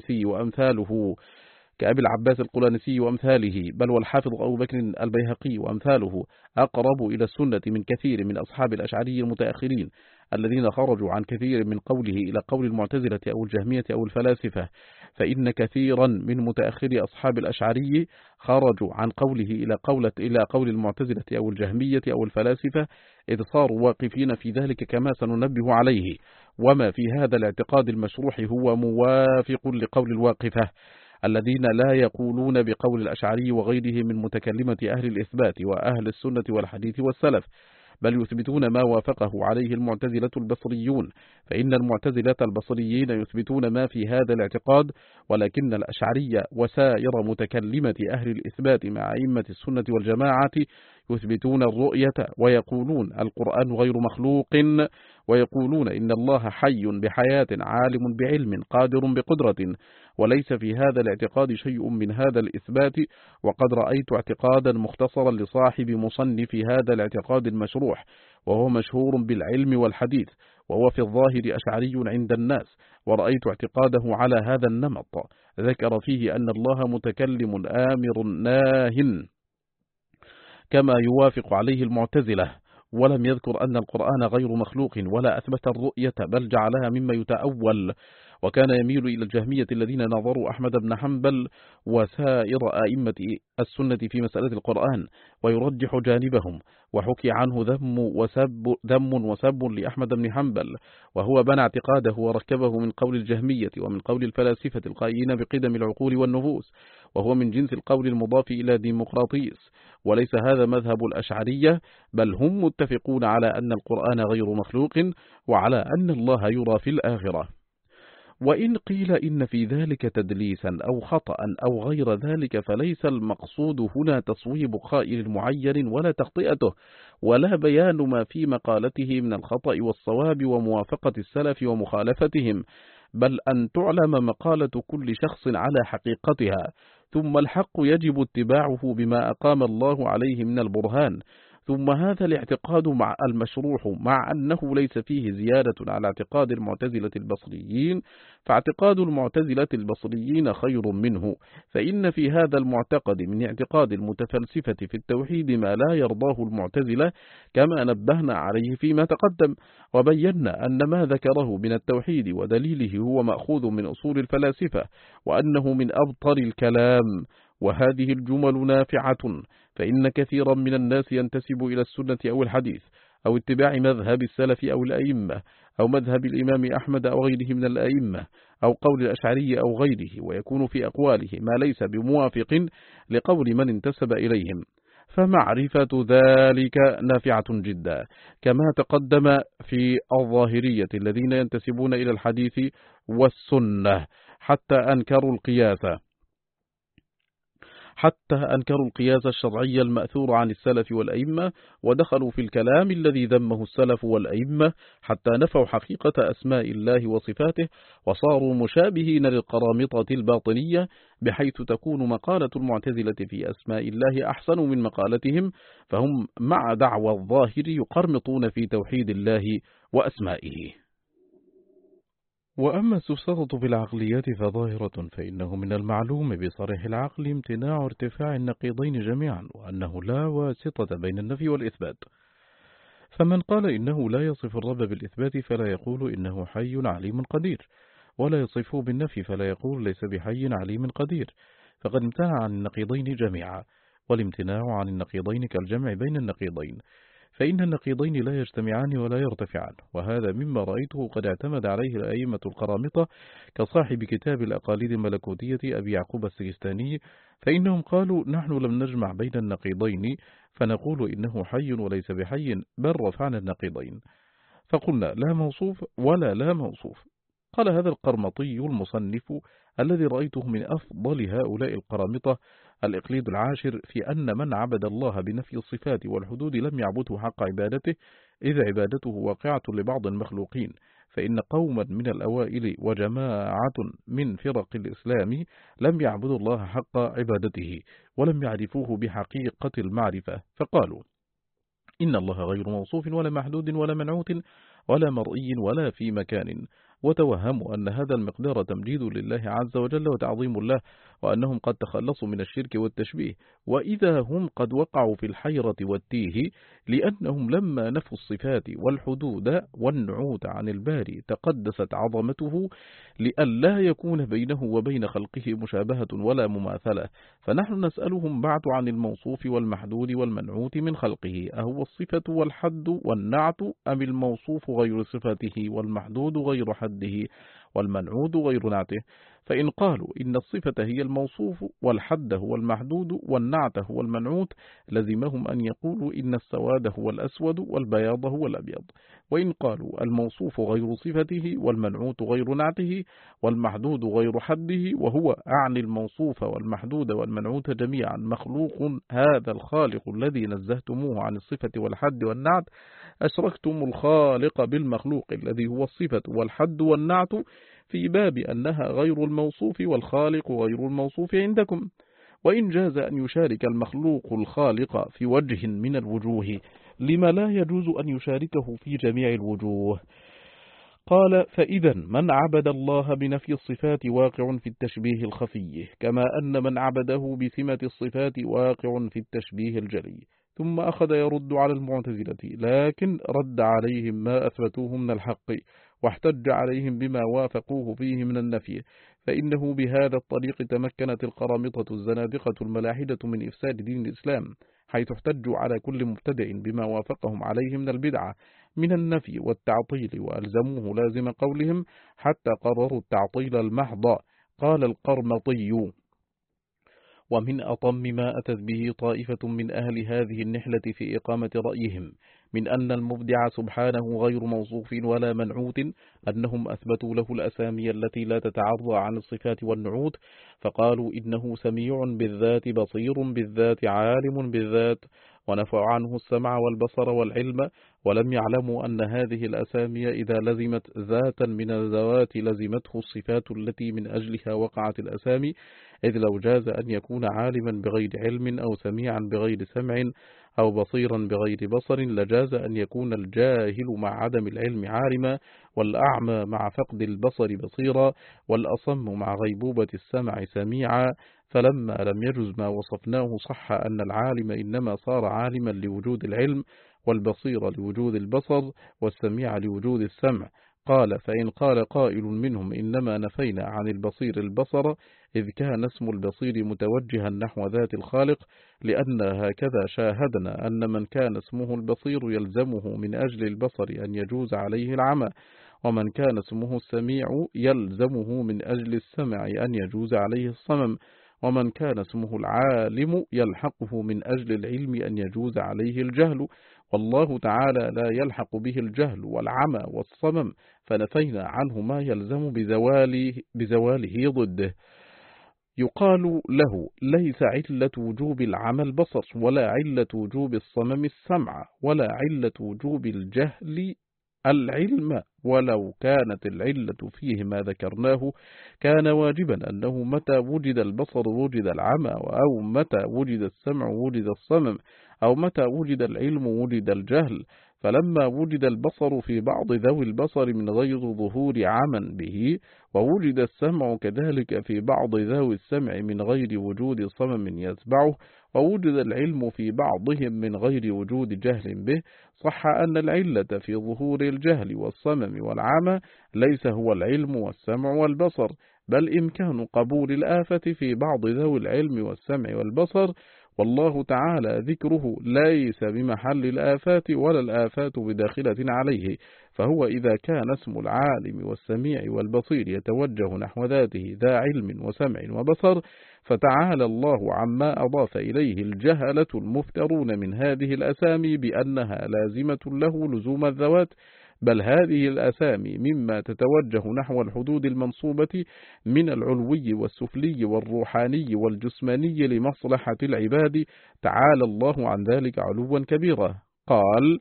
القلانسي وأمثاله، بل والحافظ أبو بكر البيهقي وأمثاله أقرب إلى السنة من كثير من أصحاب الأشعري المتأخرين الذين خرجوا عن كثير من قوله إلى قول المعتزلة أو الجهمية أو الفلاسفة. فإن كثيرا من متأخري أصحاب الأشعري خرجوا عن قوله إلى قول المعتزلة أو الجهمية أو الفلاسفة، إذ صاروا واقفين في ذلك كما سننبه عليه. وما في هذا الاعتقاد المشروح هو موافق لقول الواقفة الذين لا يقولون بقول الأشعري وغيره من متكلمة أهل الإثبات وأهل السنة والحديث والسلف، بل يثبتون ما وافقه عليه المعتزلة البصريون، فإن المعتزلة البصريين يثبتون ما في هذا الاعتقاد، ولكن الأشعري وسائر متكلمة أهل الإثبات مع أئمة السنة والجماعة يثبتون الرؤية ويقولون القرآن غير مخلوق، ويقولون إن الله حي بحياة عالم بعلم قادر بقدرة، وليس في هذا الاعتقاد شيء من هذا الإثبات. وقد رأيت اعتقادا مختصرا لصاحب مصنف هذا الاعتقاد المشروح وهو مشهور بالعلم والحديث، وهو في الظاهر أشعري عند الناس، ورأيت اعتقاده على هذا النمط، ذكر فيه أن الله متكلم آمر ناه كما يوافق عليه المعتزلة، ولم يذكر أن القرآن غير مخلوق ولا أثبت الرؤية بل جعلها مما يتأول. وكان يميل إلى الجهمية الذين نظروا أحمد بن حنبل وسائر أئمة السنة في مسألة القرآن ويرجح جانبهم، وحكي عنه ذم وسب لأحمد بن حنبل، وهو بنى اعتقاده وركبه من قول الجهمية ومن قول الفلاسفة القائلين بقدم العقول والنفوس، وهو من جنس القول المضاف إلى ديمقراطيس، وليس هذا مذهب الأشعرية، بل هم متفقون على أن القرآن غير مخلوق وعلى أن الله يرى في الآخرة. وإن قيل إن في ذلك تدليسا أو خطأ أو غير ذلك فليس المقصود هنا تصويب قائل معين ولا تخطئته ولا بيان ما في مقالته من الخطأ والصواب وموافقة السلف ومخالفتهم، بل أن تعلم مقالة كل شخص على حقيقتها، ثم الحق يجب اتباعه بما أقام الله عليه من البرهان. ثم هذا الاعتقاد مع المشروح مع أنه ليس فيه زيادة على اعتقاد المعتزلة البصريين، فاعتقاد المعتزلة البصريين خير منه، فإن في هذا المعتقد من اعتقاد المتفلسفة في التوحيد ما لا يرضاه المعتزلة، كما نبهنا عليه فيما تقدم، وبينا أن ما ذكره من التوحيد ودليله هو مأخوذ من أصول الفلاسفة، وأنه من أبطل الكلام، وهذه الجمل نافعة، فإن كثيرا من الناس ينتسب إلى السنة أو الحديث أو اتباع مذهب السلف أو الأئمة أو مذهب الإمام أحمد أو غيره من الأئمة أو قول الأشعري أو غيره، ويكون في أقواله ما ليس بموافق لقول من انتسب إليهم، فمعرفة ذلك نافعة جدا، كما تقدم في الظاهرية الذين ينتسبون إلى الحديث والسنة حتى أنكروا القياس الشرعي المأثور عن السلف والأئمة، ودخلوا في الكلام الذي ذمه السلف والأئمة، حتى نفوا حقيقة أسماء الله وصفاته، وصاروا مشابهين للقرامطة الباطنية، بحيث تكون مقالة المعتزلة في أسماء الله أحسن من مقالتهم، فهم مع دعوى الظاهر يقرمطون في توحيد الله وأسمائه. وأما السفسطة في العقليات فظاهرة، فإنه من المعلوم بصريح العقل امتناع ارتفاع النقيضين جميعا، وأنه لا واسطة بين النفي والإثبات. فمن قال إنه لا يصف الرب بالإثبات فلا يقول إنه حي عليم قدير، ولا يصفه بالنفي فلا يقول ليس بحي عليم قدير، فقد امتنع عن النقيضين جميعا. والامتناع عن النقيضين كالجمع بين النقيضين، فإن النقيضين لا يجتمعان ولا يرتفعان، وهذا مما رأيته قد اعتمد عليه الأئمة القرامطة كصاحب كتاب الأقاليد الملكوتية أبي يعقوب السجستاني، فإنهم قالوا نحن لم نجمع بين النقيضين فنقول إنه حي وليس بحي، بل رفعنا النقيضين، فقلنا لا موصوف ولا لا موصوف. قال هذا القرمطي المصنف الذي رأيته من أفضل هؤلاء القرامطة الإقليد العاشر في أن من عبد الله بنفي الصفات والحدود لم يعبده حق عبادته، إذ عبادته واقعة لبعض المخلوقين، فإن قوما من الأوائل وجماعة من فرق الإسلام لم يعبدوا الله حق عبادته ولم يعرفوه بحقيقة المعرفة، فقالوا إن الله غير موصوف ولا محدود ولا منعوت ولا مرئي ولا في مكان، وتوهموا أن هذا المقدار تمجيد لله عز وجل وتعظيم الله، وأنهم قد تخلصوا من الشرك والتشبيه، وإذا هم قد وقعوا في الحيرة والتيه، لأنهم لما نفوا الصفات والحدود والنعوت عن الباري تقدست عظمته، لئلا يكون بينه وبين خلقه مشابهة ولا مماثلة. فنحن نسألهم بعد عن الموصوف والمحدود والمنعوت من خلقه، أهو الصفة والحد والنعت أم الموصوف غير صفته والمحدود غير حده والمنعوت غير نعته؟ فإن قالوا إن الصفة هي الموصوف والحد هو المحدود والنعت هو المنعوت، لزمهم أن يقولوا إن السواد هو الأسود والبياض هو الأبيض. وإن قالوا الموصوف غير صفته والمنعوت غير نعته والمحدود غير حده، وهو أعني الموصوف والمحدود والمنعوت جميعا مخلوق، هذا الخالق الذي نزهتموه عن الصفة والحد والنعت، أشركتم الخالق بالمخلوق الذي هو الصفة والحد والنعت، في باب أنها غير الموصوف والخالق غير الموصوف عندكم. وإن جاز أن يشارك المخلوق الخالق في وجه من الوجوه، لما لا يجوز أن يشاركه في جميع الوجوه؟ قال فإذا من عبد الله بنفي الصفات واقع في التشبيه الخفي، كما أن من عبده بسمة الصفات واقع في التشبيه الجلي. ثم أخذ يرد على المعتزلة، لكن رد عليهم ما أثبتوه من الحق، واحتج عليهم بما وافقوه فيه من النفي، فإنه بهذا الطريق تمكنت القرامطة الزنادقة الملاحدة من إفساد دين الإسلام، حيث احتجوا على كل مبتدع بما وافقهم عليه من البدعة من النفي والتعطيل، وألزموه لازم قولهم حتى قرروا التعطيل المحض. قال القرمطي: ومن أطم ما أتت به طائفة من أهل هذه النحلة في إقامة رأيهم من أن المبدع سبحانه غير موصوف ولا منعوت، أنهم أثبتوا له الأسامي التي لا تتعرى عن الصفات والنعوت، فقالوا إنه سميع بالذات بصير بالذات عالم بالذات، ونفوا عنه السمع والبصر والعلم، ولم يعلموا أن هذه الأسامي إذا لزمت ذاتا من الذوات لزمته الصفات التي من أجلها وقعت الأسامي، إذ لو جاز أن يكون عالما بغير علم أو سميعا بغير سمع أو بصيرا بغير بصر، لجاز أن يكون الجاهل مع عدم العلم عالما، والأعمى مع فقد البصر بصيرا، والأصم مع غيبوبة السمع سميعا. فلما لم يجز ما وصفناه، صح أن العالم إنما صار عالما لوجود العلم، والبصير لوجود البصر، والسميع لوجود السمع، قال فإن قال قائل منهم إنما نفينا عن البصير البصر إذ كان اسم البصير متوجها نحو ذات الخالق، لأن هكذا شاهدنا أن من كان اسمه البصير يلزمه من أجل البصر أن يجوز عليه العمى، ومن كان اسمه السميع يلزمه من أجل السمع أن يجوز عليه الصمم، ومن كان اسمه العالم يلحقه من أجل العلم أن يجوز عليه الجهل، والله تعالى لا يلحق به الجهل والعمى والصمم، فنفينا عنه ما يلزم بزواله ضده. يقال له ليس علة وجوب العمى البصر، ولا علة وجوب الصمم السمع، ولا علة وجوب الجهل العلم، ولو كانت العلة فيه ما ذكرناه كان واجبا أنه متى وجد البصر وجد العمى، أو متى وجد السمع وجد الصمم، أو متى وجد العلم وجد الجهل. فلما وجد البصر في بعض ذوي البصر من غير ظهور عمى به، ووجد السمع كذلك في بعض ذوي السمع من غير وجود صمم يتبعه، ووجد العلم في بعضهم من غير وجود جهل به، صح أن العلة في ظهور الجهل والصمم والعمى ليس هو العلم والسمع والبصر، بل إمكان قبول الآفة في بعض ذوي العلم والسمع والبصر، والله تعالى ذكره ليس بمحل الآفات ولا الآفات بداخلة عليه، فهو إذا كان اسم العالم والسميع والبصير يتوجه نحو ذاته ذا علم وسمع وبصر، فتعالى الله عما أضاف إليه الجهلة المفترون من هذه الأسامي بأنها لازمة له لزوم الذوات، بل هذه الأسامي مما تتوجه نحو الحدود المنصوبة من العلوي والسفلي والروحاني والجسماني لمصلحة العباد، تعالى الله عن ذلك علوا كبيرا. قال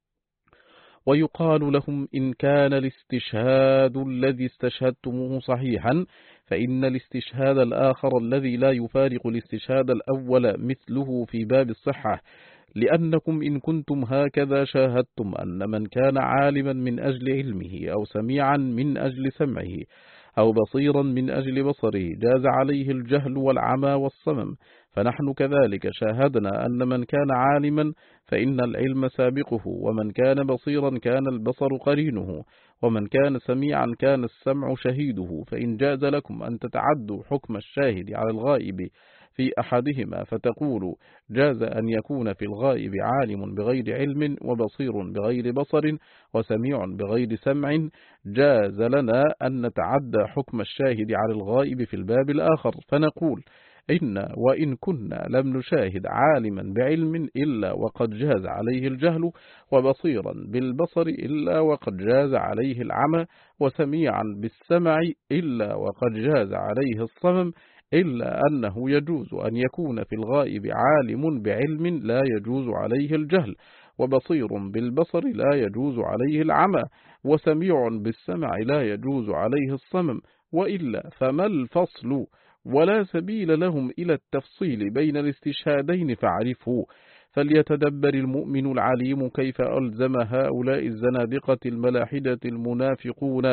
ويقال لهم إن كان الاستشهاد الذي استشهدتموه صحيحا فإن الاستشهاد الآخر الذي لا يفارق الاستشهاد الأول مثله في باب الصحة، لأنكم إن كنتم هكذا شاهدتم أن من كان عالما من أجل علمه، أو سميعا من أجل سمعه، أو بصيرا من أجل بصره، جاز عليه الجهل والعمى والصمم، فنحن كذلك شاهدنا أن من كان عالما فإن العلم سابقه، ومن كان بصيرا كان البصر قرينه، ومن كان سميعا كان السمع شهيده، فإن جاز لكم أن تتعدوا حكم الشاهد على الغائب في أحدهما فتقول جاز أن يكون في الغائب عالم بغير علم، وبصير بغير بصر، وسميع بغير سمع، جاز لنا أن نتعدى حكم الشاهد على الغائب في الباب الآخر فنقول وإن كنا لم نشاهد عالما بعلم إلا وقد جاز عليه الجهل، وبصيرا بالبصر إلا وقد جاز عليه العمى، وسميعا بالسمع إلا وقد جاز عليه الصمم، إلا أنه يجوز أن يكون في الغائب عالم بعلم لا يجوز عليه الجهل، وبصير بالبصر لا يجوز عليه العمى، وسميع بالسمع لا يجوز عليه الصمم، وإلا فما الفصل؟ ولا سبيل لهم إلى التفصيل بين الاستشهادين فاعرفه، فليتدبر المؤمن العليم كيف ألزم هؤلاء الزنادقة الملاحدة المنافقون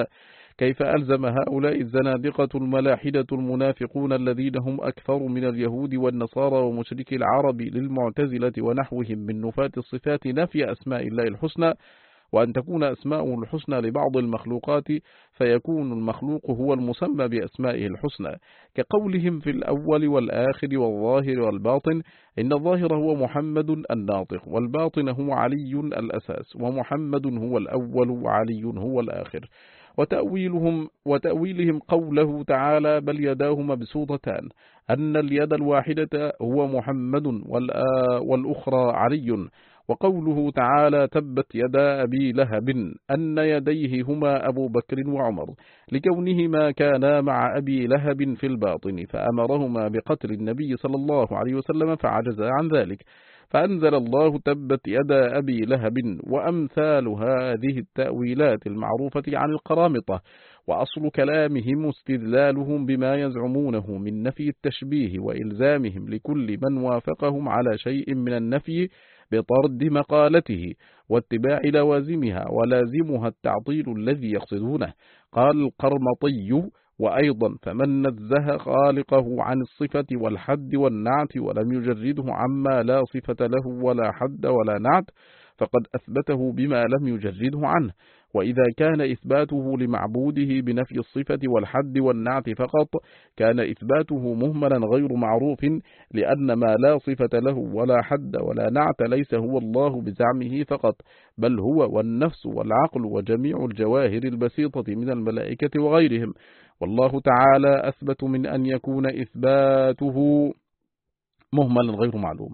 المنافقون الذين هم أكثر من اليهود والنصارى ومشركي العرب للمعتزلة ونحوهم من نفاة الصفات نفي أسماء الله الحسنى، وأن تكون أسماء الحسنى لبعض المخلوقات فيكون المخلوق هو المسمى بأسمائه الحسنى، كقولهم في الأول والآخر والظاهر والباطن إن الظاهر هو محمد الناطق، والباطن هو علي الأساس، ومحمد هو الأول وعلي هو الآخر. وتأويلهم قوله تعالى بل يداه مبسوطتان، أن اليد الواحدة هو محمد والأخرى علي، وقوله تعالى تبت يدا أبي لهب أن يديه هما أبو بكر وعمر، لكونهما كانا مع أبي لهب في الباطن فأمرهما بقتل النبي صلى الله عليه وسلم فعجزا عن ذلك، فأنزل الله تبت يدا أبي لهب وأمثال هذه التأويلات المعروفة عن القرامطة. وأصل كلامهم استدلالهم بما يزعمونه من نفي التشبيه وإلزامهم لكل من وافقهم على شيء من النفي بطرد مقالته واتباع لوازمها، ولازمها التعطيل الذي يقصدونه. قال القرمطي وأيضا فمن نزه خالقه عن الصفة والحد والنعت ولم يجرده عما لا صفة له ولا حد ولا نعت فقد أثبته بما لم يجرده عنه، وإذا كان إثباته لمعبوده بنفي الصفة والحد والنعت فقط كان إثباته مهملا غير معروف، لأن ما لا صفة له ولا حد ولا نعت ليس هو الله بزعمه فقط، بل هو والنفس والعقل وجميع الجواهر البسيطة من الملائكة وغيرهم، والله تعالى أثبت من أن يكون إثباته مهملا غير معلوم.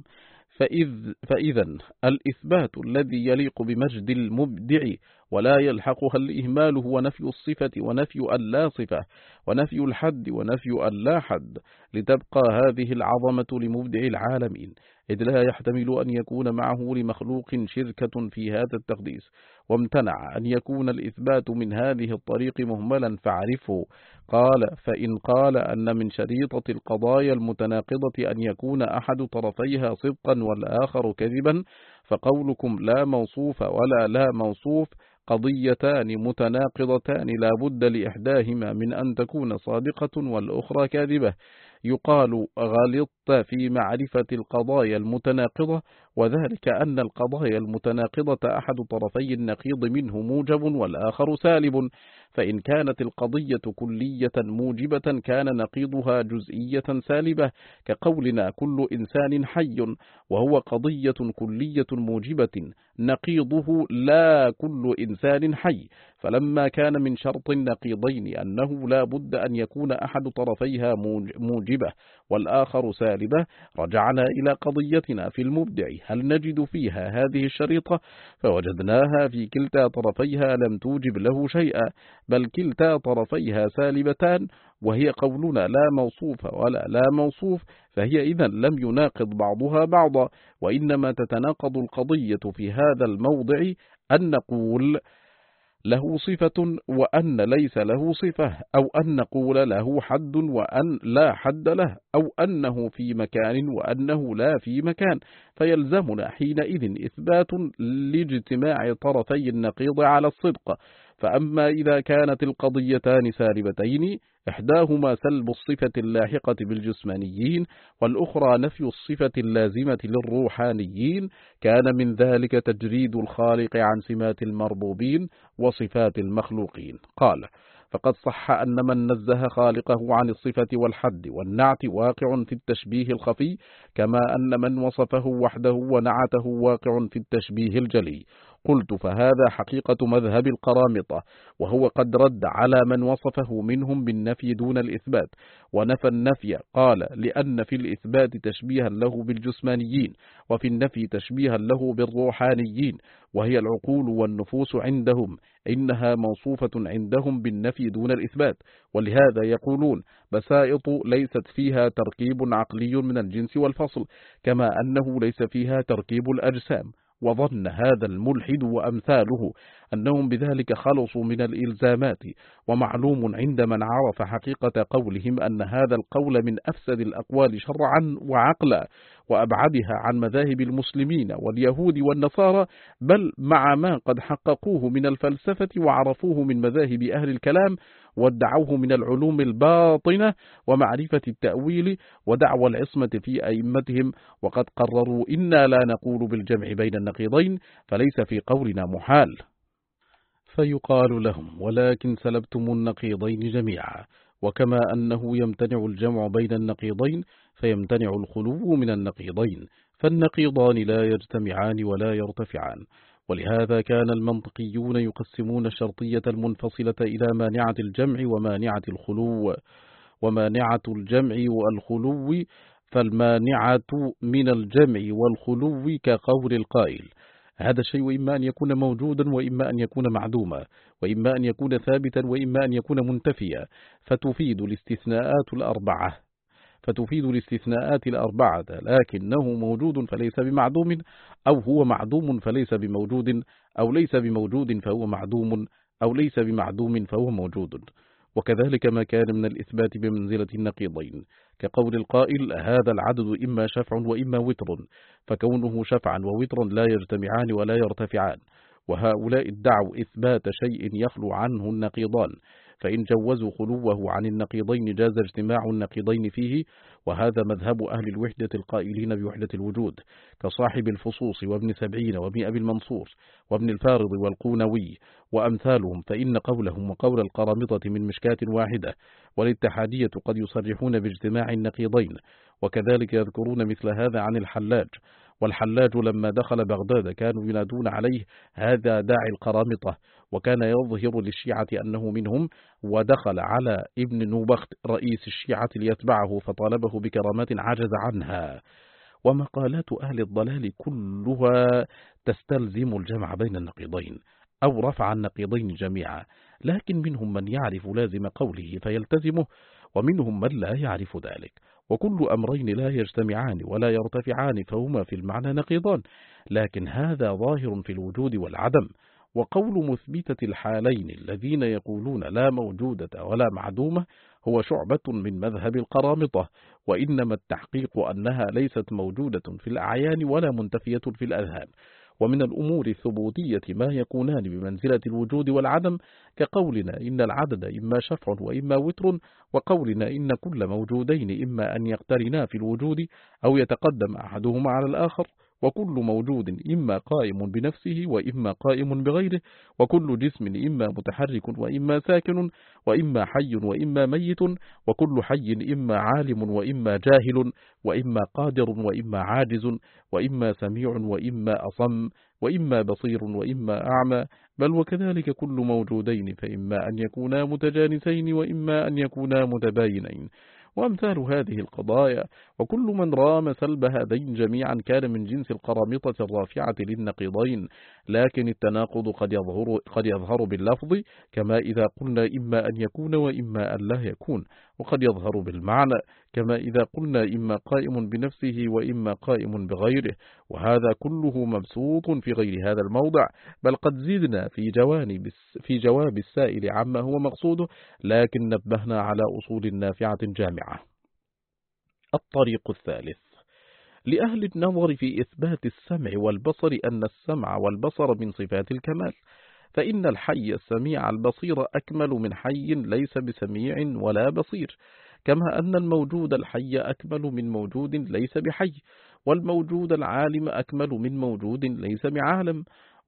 فإذا الإثبات الذي يليق بمجد المبدع ولا يلحقها الإهمال هو نفي الصفة ونفي اللا صفة ونفي الحد ونفي اللا حد، لتبقى هذه العظمة لمبدع العالمين، إذ لا يحتمل أن يكون معه لمخلوق شركة في هذا التقديس. وامتنع أن يكون الإثبات من هذه الطريق مهملا فاعرفه. قال: فإن قال أن من شريطة القضايا المتناقضة أن يكون أحد طرفيها صدقا والآخر كذبا، فقولكم لا موصوف ولا لا موصوف قضيتان متناقضتان لا بد لإحداهما من أن تكون صادقة والأخرى كاذبة. يقال غلطت في معرفة القضايا المتناقضة، وذلك أن القضايا المتناقضة أحد طرفي النقيض منه موجب والآخر سالب، فإن كانت القضية كلية موجبة كان نقيضها جزئية سالبة، كقولنا كل إنسان حي، وهو قضية كلية موجبة نقيضه لا كل إنسان حي. فلما كان من شرط النقيضين أنه لا بد أن يكون أحد طرفيها موجبة والآخر سالبة، رجعنا إلى قضيتنا في المبدع هل نجد فيها هذه الشريطة؟ فوجدناها في كلتا طرفيها لم توجب له شيئا، بل كلتا طرفيها سالبتان، وهي قولنا لا موصوف ولا لا موصوف، فهي إذن لم يناقض بعضها بعضا، وإنما تتناقض القضية في هذا الموضع أن نقول له صفة وأن ليس له صفة، أو أن نقول له حد وأن لا حد له، أو أنه في مكان وأنه لا في مكان، فيلزمنا حينئذ إثبات لاجتماع طرفي النقيض على الصدق. فأما إذا كانت القضيتان سالبتين، إحداهما سلب الصفة اللاحقة بالجسمانيين والأخرى نفي الصفة اللازمة للروحانيين، كان من ذلك تجريد الخالق عن سمات المربوبين وصفات المخلوقين. قال: فقد صح أن من نزه خالقه عن الصفة والحد والنعت واقع في التشبيه الخفي، كما أن من وصفه وحده ونعته واقع في التشبيه الجلي. قلت: فهذا حقيقة مذهب القرامطة، وهو قد رد على من وصفه منهم بالنفي دون الإثبات، ونفى النفي. قال: لأن في الإثبات تشبيها له بالجسمانيين، وفي النفي تشبيها له بالروحانيين، وهي العقول والنفوس عندهم، إنها موصوفة عندهم بالنفي دون الإثبات، ولهذا يقولون بسائط ليست فيها تركيب عقلي من الجنس والفصل، كما أنه ليس فيها تركيب الأجسام. وظن هذا الملحد وأمثاله أنهم بذلك خلصوا من الإلزامات، ومعلوم عند من عرف حقيقة قولهم أن هذا القول من أفسد الأقوال شرعا وعقلا، وأبعدها عن مذاهب المسلمين واليهود والنصارى، بل مع ما قد حققوه من الفلسفة وعرفوه من مذاهب أهل الكلام، وادعوه من العلوم الباطنة ومعرفة التأويل ودعوى العصمة في أئمتهم، وقد قرروا إنا لا نقول بالجمع بين النقيضين، فليس في قولنا محال. فيقال لهم: ولكن سلبتم النقيضين جميعا، وكما أنه يمتنع الجمع بين النقيضين فيمتنع الخلو من النقيضين، فالنقيضان لا يجتمعان ولا يرتفعان. ولهذا كان المنطقيون يقسمون الشرطية المنفصلة إلى مانعة الجمع ومانعة الخلو. ومانعة الجمع والخلو، فالمانعة من الجمع والخلو كقول القائل: هذا الشيء إما أن يكون موجودا وإما أن يكون معدوما، وإما أن يكون ثابتا وإما أن يكون منتفيا، فتفيد الاستثناءات الأربعة، لكنه موجود فليس بمعدوم، أو هو معدوم فليس بموجود، أو ليس بموجود فهو معدوم، أو ليس بمعدوم فهو موجود. وكذلك ما كان من الإثبات بمنزلة النقيضين، كقول القائل: هذا العدد إما شفع وإما وتر، فكونه شفعا ووترا لا يجتمعان ولا يرتفعان. وهؤلاء ادعوا إثبات شيء يخلو عنه النقيضان، فإن جوزوا خلوه عن النقيضين جاز اجتماع النقيضين فيه، وهذا مذهب أهل الوحدة القائلين بوحدة الوجود كصاحب الفصوص وابن سبعين وابن أبي المنصور وابن الفارض والقونوي وأمثالهم، فإن قولهم وقول القرامطة من مشكاة واحدة. والاتحادية قد يصرحون باجتماع النقيضين، وكذلك يذكرون مثل هذا عن الحلاج. والحلاج لما دخل بغداد كانوا ينادون عليه هذا داعي القرامطة، وكان يظهر للشيعة أنه منهم، ودخل على ابن نوبخت رئيس الشيعة ليتبعه فطالبه بكرامات عجز عنها. ومقالات أهل الضلال كلها تستلزم الجمع بين النقيضين أو رفع النقيضين جميعا، لكن منهم من يعرف لازم قوله فيلتزمه، ومنهم من لا يعرف ذلك. وكل أمرين لا يجتمعان ولا يرتفعان فهما في المعنى نقيضان، لكن هذا ظاهر في الوجود والعدم. وقول مثبتة الحالين الذين يقولون لا موجودة ولا معدومة هو شعبة من مذهب القرامطة، وإنما التحقيق أنها ليست موجودة في الأعيان ولا منتفية في الأذهان. ومن الأمور الثبوتية ما يكونان بمنزلة الوجود والعدم، كقولنا إن العدد إما شفع وإما وتر، وقولنا إن كل موجودين إما أن يقترنا في الوجود أو يتقدم أحدهما على الآخر، وكل موجود إما قائم بنفسه وإما قائم بغيره، وكل جسم إما متحرك وإما ساكن، وإما حي وإما ميت، وكل حي إما عالم وإما جاهل، وإما قادر وإما عاجز، وإما سميع وإما أصم، وإما بصير وإما أعمى، بل وكذلك كل موجودين فإما أن يكونا متجانسين وإما أن يكونا متباينين، وأمثال هذه القضايا. وكل من رام سلب هذين جميعا كان من جنس القرامطة الرافعة للنقيضين، لكن التناقض قد يظهر باللفظ، كما إذا قلنا إما أن يكون وإما أن لا يكون، وقد يظهر بالمعنى، كما إذا قلنا إما قائم بنفسه وإما قائم بغيره، وهذا كله مبسوط في غير هذا الموضع، بل قد زدنا في جواب السائل عما هو مقصوده، لكن نبهنا على أصول نافعة جامعة. الطريق الثالث لأهل النظر في إثبات السمع والبصر أن السمع والبصر من صفات الكمال، فإن الحي السميع البصير أكمل من حي ليس بسميع ولا بصير، كما أن الموجود الحي أكمل من موجود ليس بحي، والموجود العالم أكمل من موجود ليس بعالم،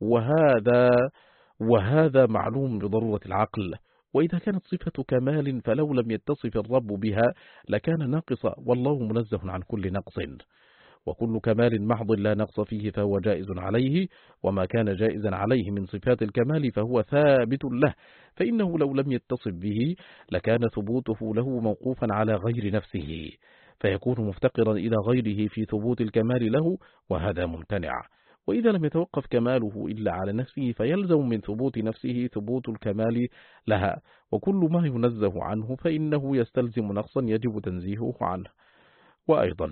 وهذا معلوم بضرورة العقل. وإذا كانت صفة كمال فلو لم يتصف الرب بها لكان ناقصا، والله منزه عن كل نقص، وكل كمال محض لا نقص فيه فهو جائز عليه، وما كان جائزا عليه من صفات الكمال فهو ثابت له، فإنه لو لم يتصف به لكان ثبوته له موقوفا على غير نفسه، فيكون مفتقرا إلى غيره في ثبوت الكمال له، وهذا ممتنع. وإذا لم يتوقف كماله إلا على نفسه فيلزم من ثبوت نفسه ثبوت الكمال لها، وكل ما ينزه عنه فإنه يستلزم نقصا يجب تنزيهه عنه. وأيضا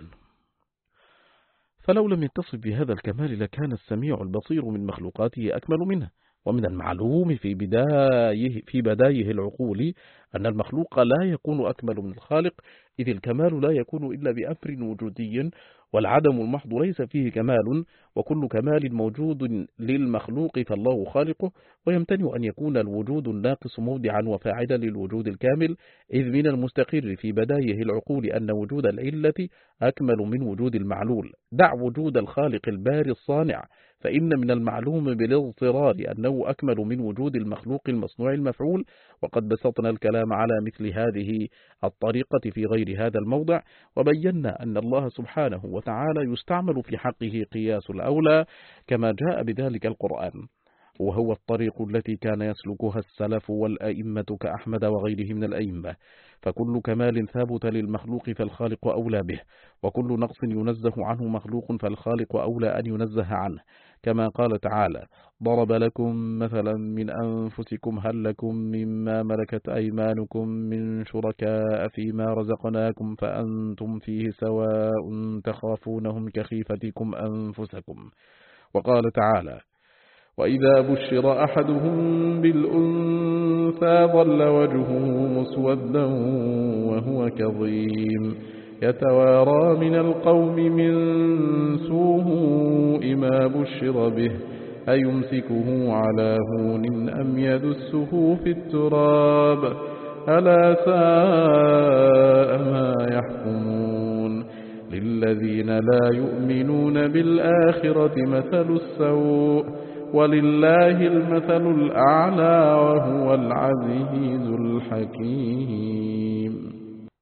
فلو لم يتصف بهذا الكمال لكان السميع البصير من مخلوقاته أكمل منه. ومن المعلوم في بدايه العقول أن المخلوق لا يكون أكمل من الخالق، إذ الكمال لا يكون إلا بأمر وجودي، والعدم المحض ليس فيه كمال، وكل كمال موجود للمخلوق فالله خالقه، ويمتنع أن يكون الوجود الناقص موضعا وفاعلا للوجود الكامل، إذ من المستقر في بدايه العقول أن وجود العلة أكمل من وجود المعلول، دع وجود الخالق الباري الصانع، فإن من المعلوم بالاضطرار أنه أكمل من وجود المخلوق المصنوع المفعول، وقد بسطنا الكلام على مثل هذه الطريقة في غير هذا الموضع، وبينا أن الله سبحانه وتعالى يستعمل في حقه قياس الأولى كما جاء بذلك القرآن، وهو الطريق التي كان يسلكها السلف والأئمة كأحمد وغيره من الأئمة، فكل كمال ثابت للمخلوق فالخالق أولى به، وكل نقص ينزه عنه مخلوق فالخالق أولى أن ينزه عنه، كما قال تعالى: ضرب لكم مثلا من أنفسكم هل لكم مما ملكت أيمانكم من شركاء فيما رزقناكم فأنتم فيه سواء تخافونهم كخيفتكم أنفسكم. وقال تعالى: وإذا بشر أحدهم بالأنثى ظل وجهه مسودا وهو كظيم يتوارى من القوم من سوء ما بشر به أيمسكه على هون أم يدسه في التراب ألا ساء ما يحكمون للذين لا يؤمنون بالآخرة مثل السوء ولله المثل الأعلى وهو العزيز الحكيم.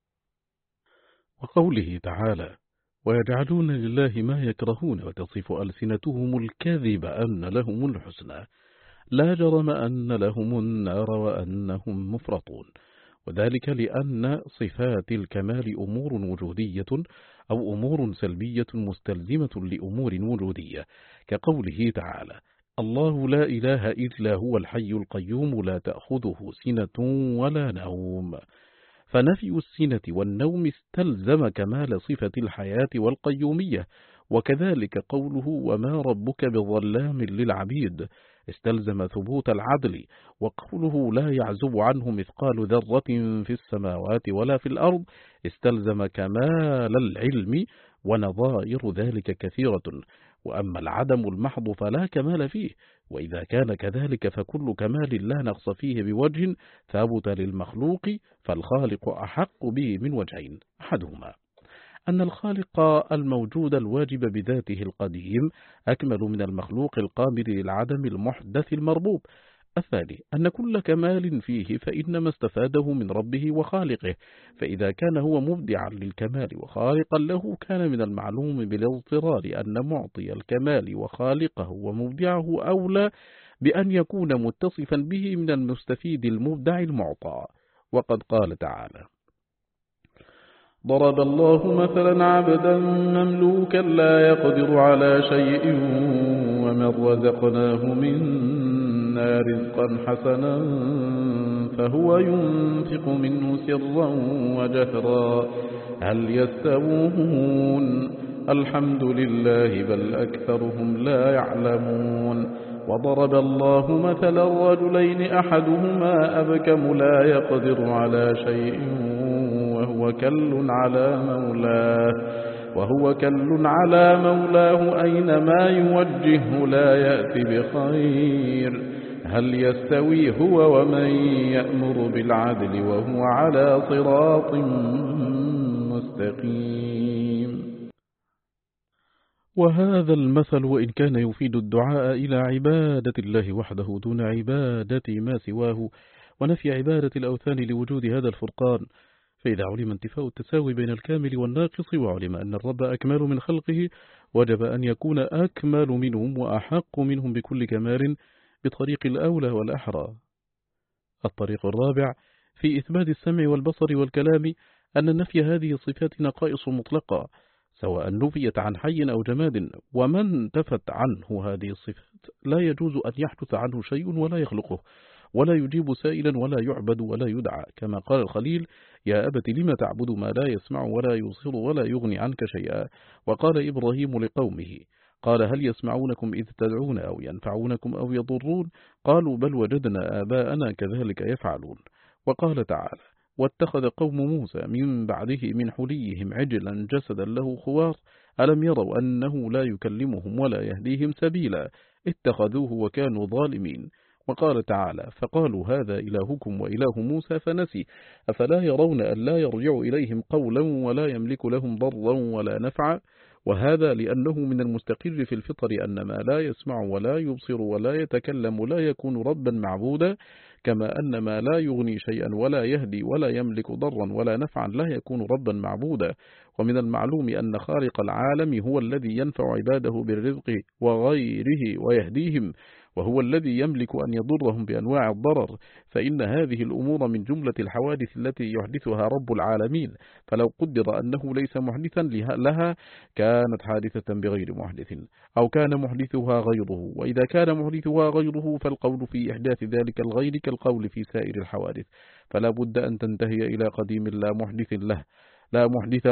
وقوله تعالى ويجعلون لله ما يكرهون وتصف ألسنتهم الكذب أن لهم الحسنى لا جرم أن لهم النار وأنهم مفرطون، وذلك لأن صفات الكمال أمور وجودية أو أمور سلبية مستلزمة لأمور وجودية، كقوله تعالى الله لا إله إلا هو الحي القيوم لا تأخذه سنة ولا نوم، فنفي السنة والنوم استلزم كمال صفة الحياة والقيومية. وكذلك قوله وما ربك بظلام للعبيد استلزم ثبوت العدل، وقوله لا يعزب عنه مثقال ذرة في السماوات ولا في الأرض استلزم كمال العلم، ونظائر ذلك كثيرة. وأما العدم المحض فلا كمال فيه، وإذا كان كذلك فكل كمال لا نقص فيه بوجه ثابت للمخلوق، فالخالق أحق به من وجهين: أحدهما أن الخالق الموجود الواجب بذاته القديم أكمل من المخلوق القابل للعدم المحدث المربوب. الثاني أن كل كمال فيه فإنما استفاده من ربه وخالقه، فإذا كان هو مبدعا للكمال وخالقا له كان من المعلوم بالاضطرار أن معطي الكمال وخالقه ومبدعه أولى بأن يكون متصفا به من المستفيد المبدع المعطى. وقد قال تعالى ضرب الله مثلا عبدا مملوكا لا يقدر على شيء ومن رزقناه منا رزقا حسنا فهو ينفق منه سرا وجهرا هل يستوون الحمد لله بل أكثرهم لا يعلمون. وضرب الله مثلا رجلين أحدهما أبكم لا يقدر على شيء وهو كل على مولاه أينما يوجهه لا يأتي بخير هل يستوي هو ومن يأمر بالعدل وهو على صراط مستقيم. وهذا المثل وإن كان يفيد الدعاء إلى عبادة الله وحده دون عبادة ما سواه ونفي عبادة الأوثان لوجود هذا الفرقان، فإذا علم انتفاء التساوي بين الكامل والناقص وعلم أن الرب أكمل من خلقه وجب أن يكون أكمل منهم وأحق منهم بكل كمال بطريق الأولى والأحرى. الطريق الرابع في إثبات السمع والبصر والكلام أن نفي هذه الصفات نقائص مطلقة سواء نفيت عن حي أو جماد، ومن تفت عنه هذه الصفات لا يجوز أن يحدث عنه شيء ولا يخلقه ولا يجيب سائلا ولا يعبد ولا يدعى، كما قال الخليل يا أبت لم تعبد ما لا يسمع ولا يبصر ولا يغني عنك شيئا. وقال إبراهيم لقومه قال هل يسمعونكم إذ تدعون أو ينفعونكم أو يضرون قالوا بل وجدنا آباءنا كذلك يفعلون. وقال تعالى واتخذ قوم موسى من بعده من حليهم عجلا جسدا له خوار ألم يروا أنه لا يكلمهم ولا يهديهم سبيلا اتخذوه وكانوا ظالمين. وقال تعالى فقالوا هذا إلهكم وإله موسى فنسي أفلا يرون أن لا يرجع إليهم قولا ولا يملك لهم ضرا ولا نفعا. وهذا لأنه من المستقر في الفطر أن ما لا يسمع ولا يبصر ولا يتكلم لا يكون ربا معبودا، كما أن ما لا يغني شيئا ولا يهدي ولا يملك ضرا ولا نفعا لا يكون ربا معبودا. ومن المعلوم أن خالق العالم هو الذي ينفع عباده بالرزق وغيره ويهديهم، وهو الذي يملك أن يضرهم بأنواع الضرر، فإن هذه الأمور من جملة الحوادث التي يحدثها رب العالمين، فلو قدر أنه ليس محدثا لها كانت حادثة بغير محدث أو كان محدثها غيره، وإذا كان محدثها غيره فالقول في إحداث ذلك الغير كالقول في سائر الحوادث، فلا بد أن تنتهي إلى قديم لا محدث له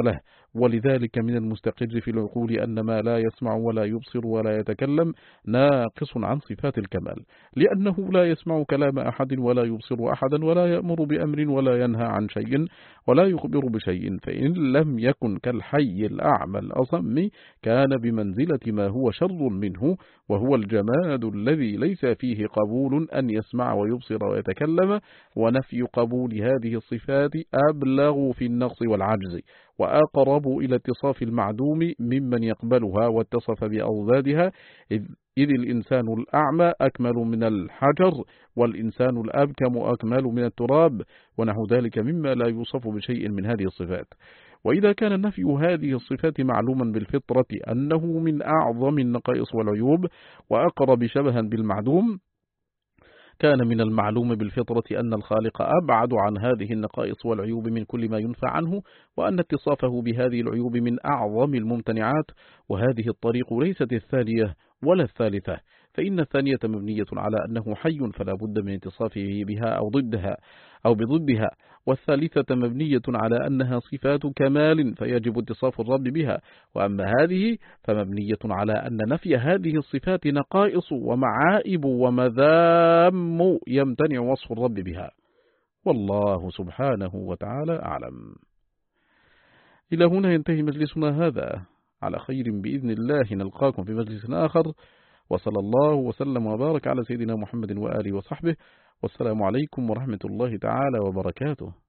ولذلك من المستقر في العقول أن ما لا يسمع ولا يبصر ولا يتكلم ناقص عن صفات الكمال، لأنه لا يسمع كلام أحد ولا يبصر أحدا ولا يأمر بأمر ولا ينهى عن شيء ولا يخبر بشيء، فإن لم يكن كالحي الأعمى الأصم كان بمنزلة ما هو شر منه، وهو الجماد الذي ليس فيه قبول أن يسمع ويبصر ويتكلم. ونفي قبول هذه الصفات أبلغ في النقص والعجز، وأقرب إلى اتصاف المعدوم ممن يقبلها واتصف بأضدادها، إذ الإنسان الأعمى أكمل من الحجر، والإنسان الأبكم أكمل من التراب، ونحو ذلك مما لا يوصف بشيء من هذه الصفات. وإذا كان نفي هذه الصفات معلوما بالفطرة أنه من أعظم النقائص والعيوب وأقرب شبها بالمعدوم، كان من المعلوم بالفطرة أن الخالق أبعد عن هذه النقائص والعيوب من كل ما ينفى عنه، وأن اتصافه بهذه العيوب من أعظم الممتنعات، وهذه الطريق ليست الثانية ولا الثالثة، فإن الثانية مبنية على أنه حي فلا بد من اتصافه بها أو بضدها، والثالثة مبنية على أنها صفات كمال فيجب اتصاف الرب بها، وأما هذه فمبنية على أن نفي هذه الصفات نقائص ومعائب ومذام يمتنع وصف الرب بها. والله سبحانه وتعالى أعلم. إلى هنا ينتهي مجلسنا هذا، على خير بإذن الله نلقاكم في مجلس آخر، وصلى الله وسلم وبارك على سيدنا محمد وآله وصحبه، والسلام عليكم ورحمة الله تعالى وبركاته.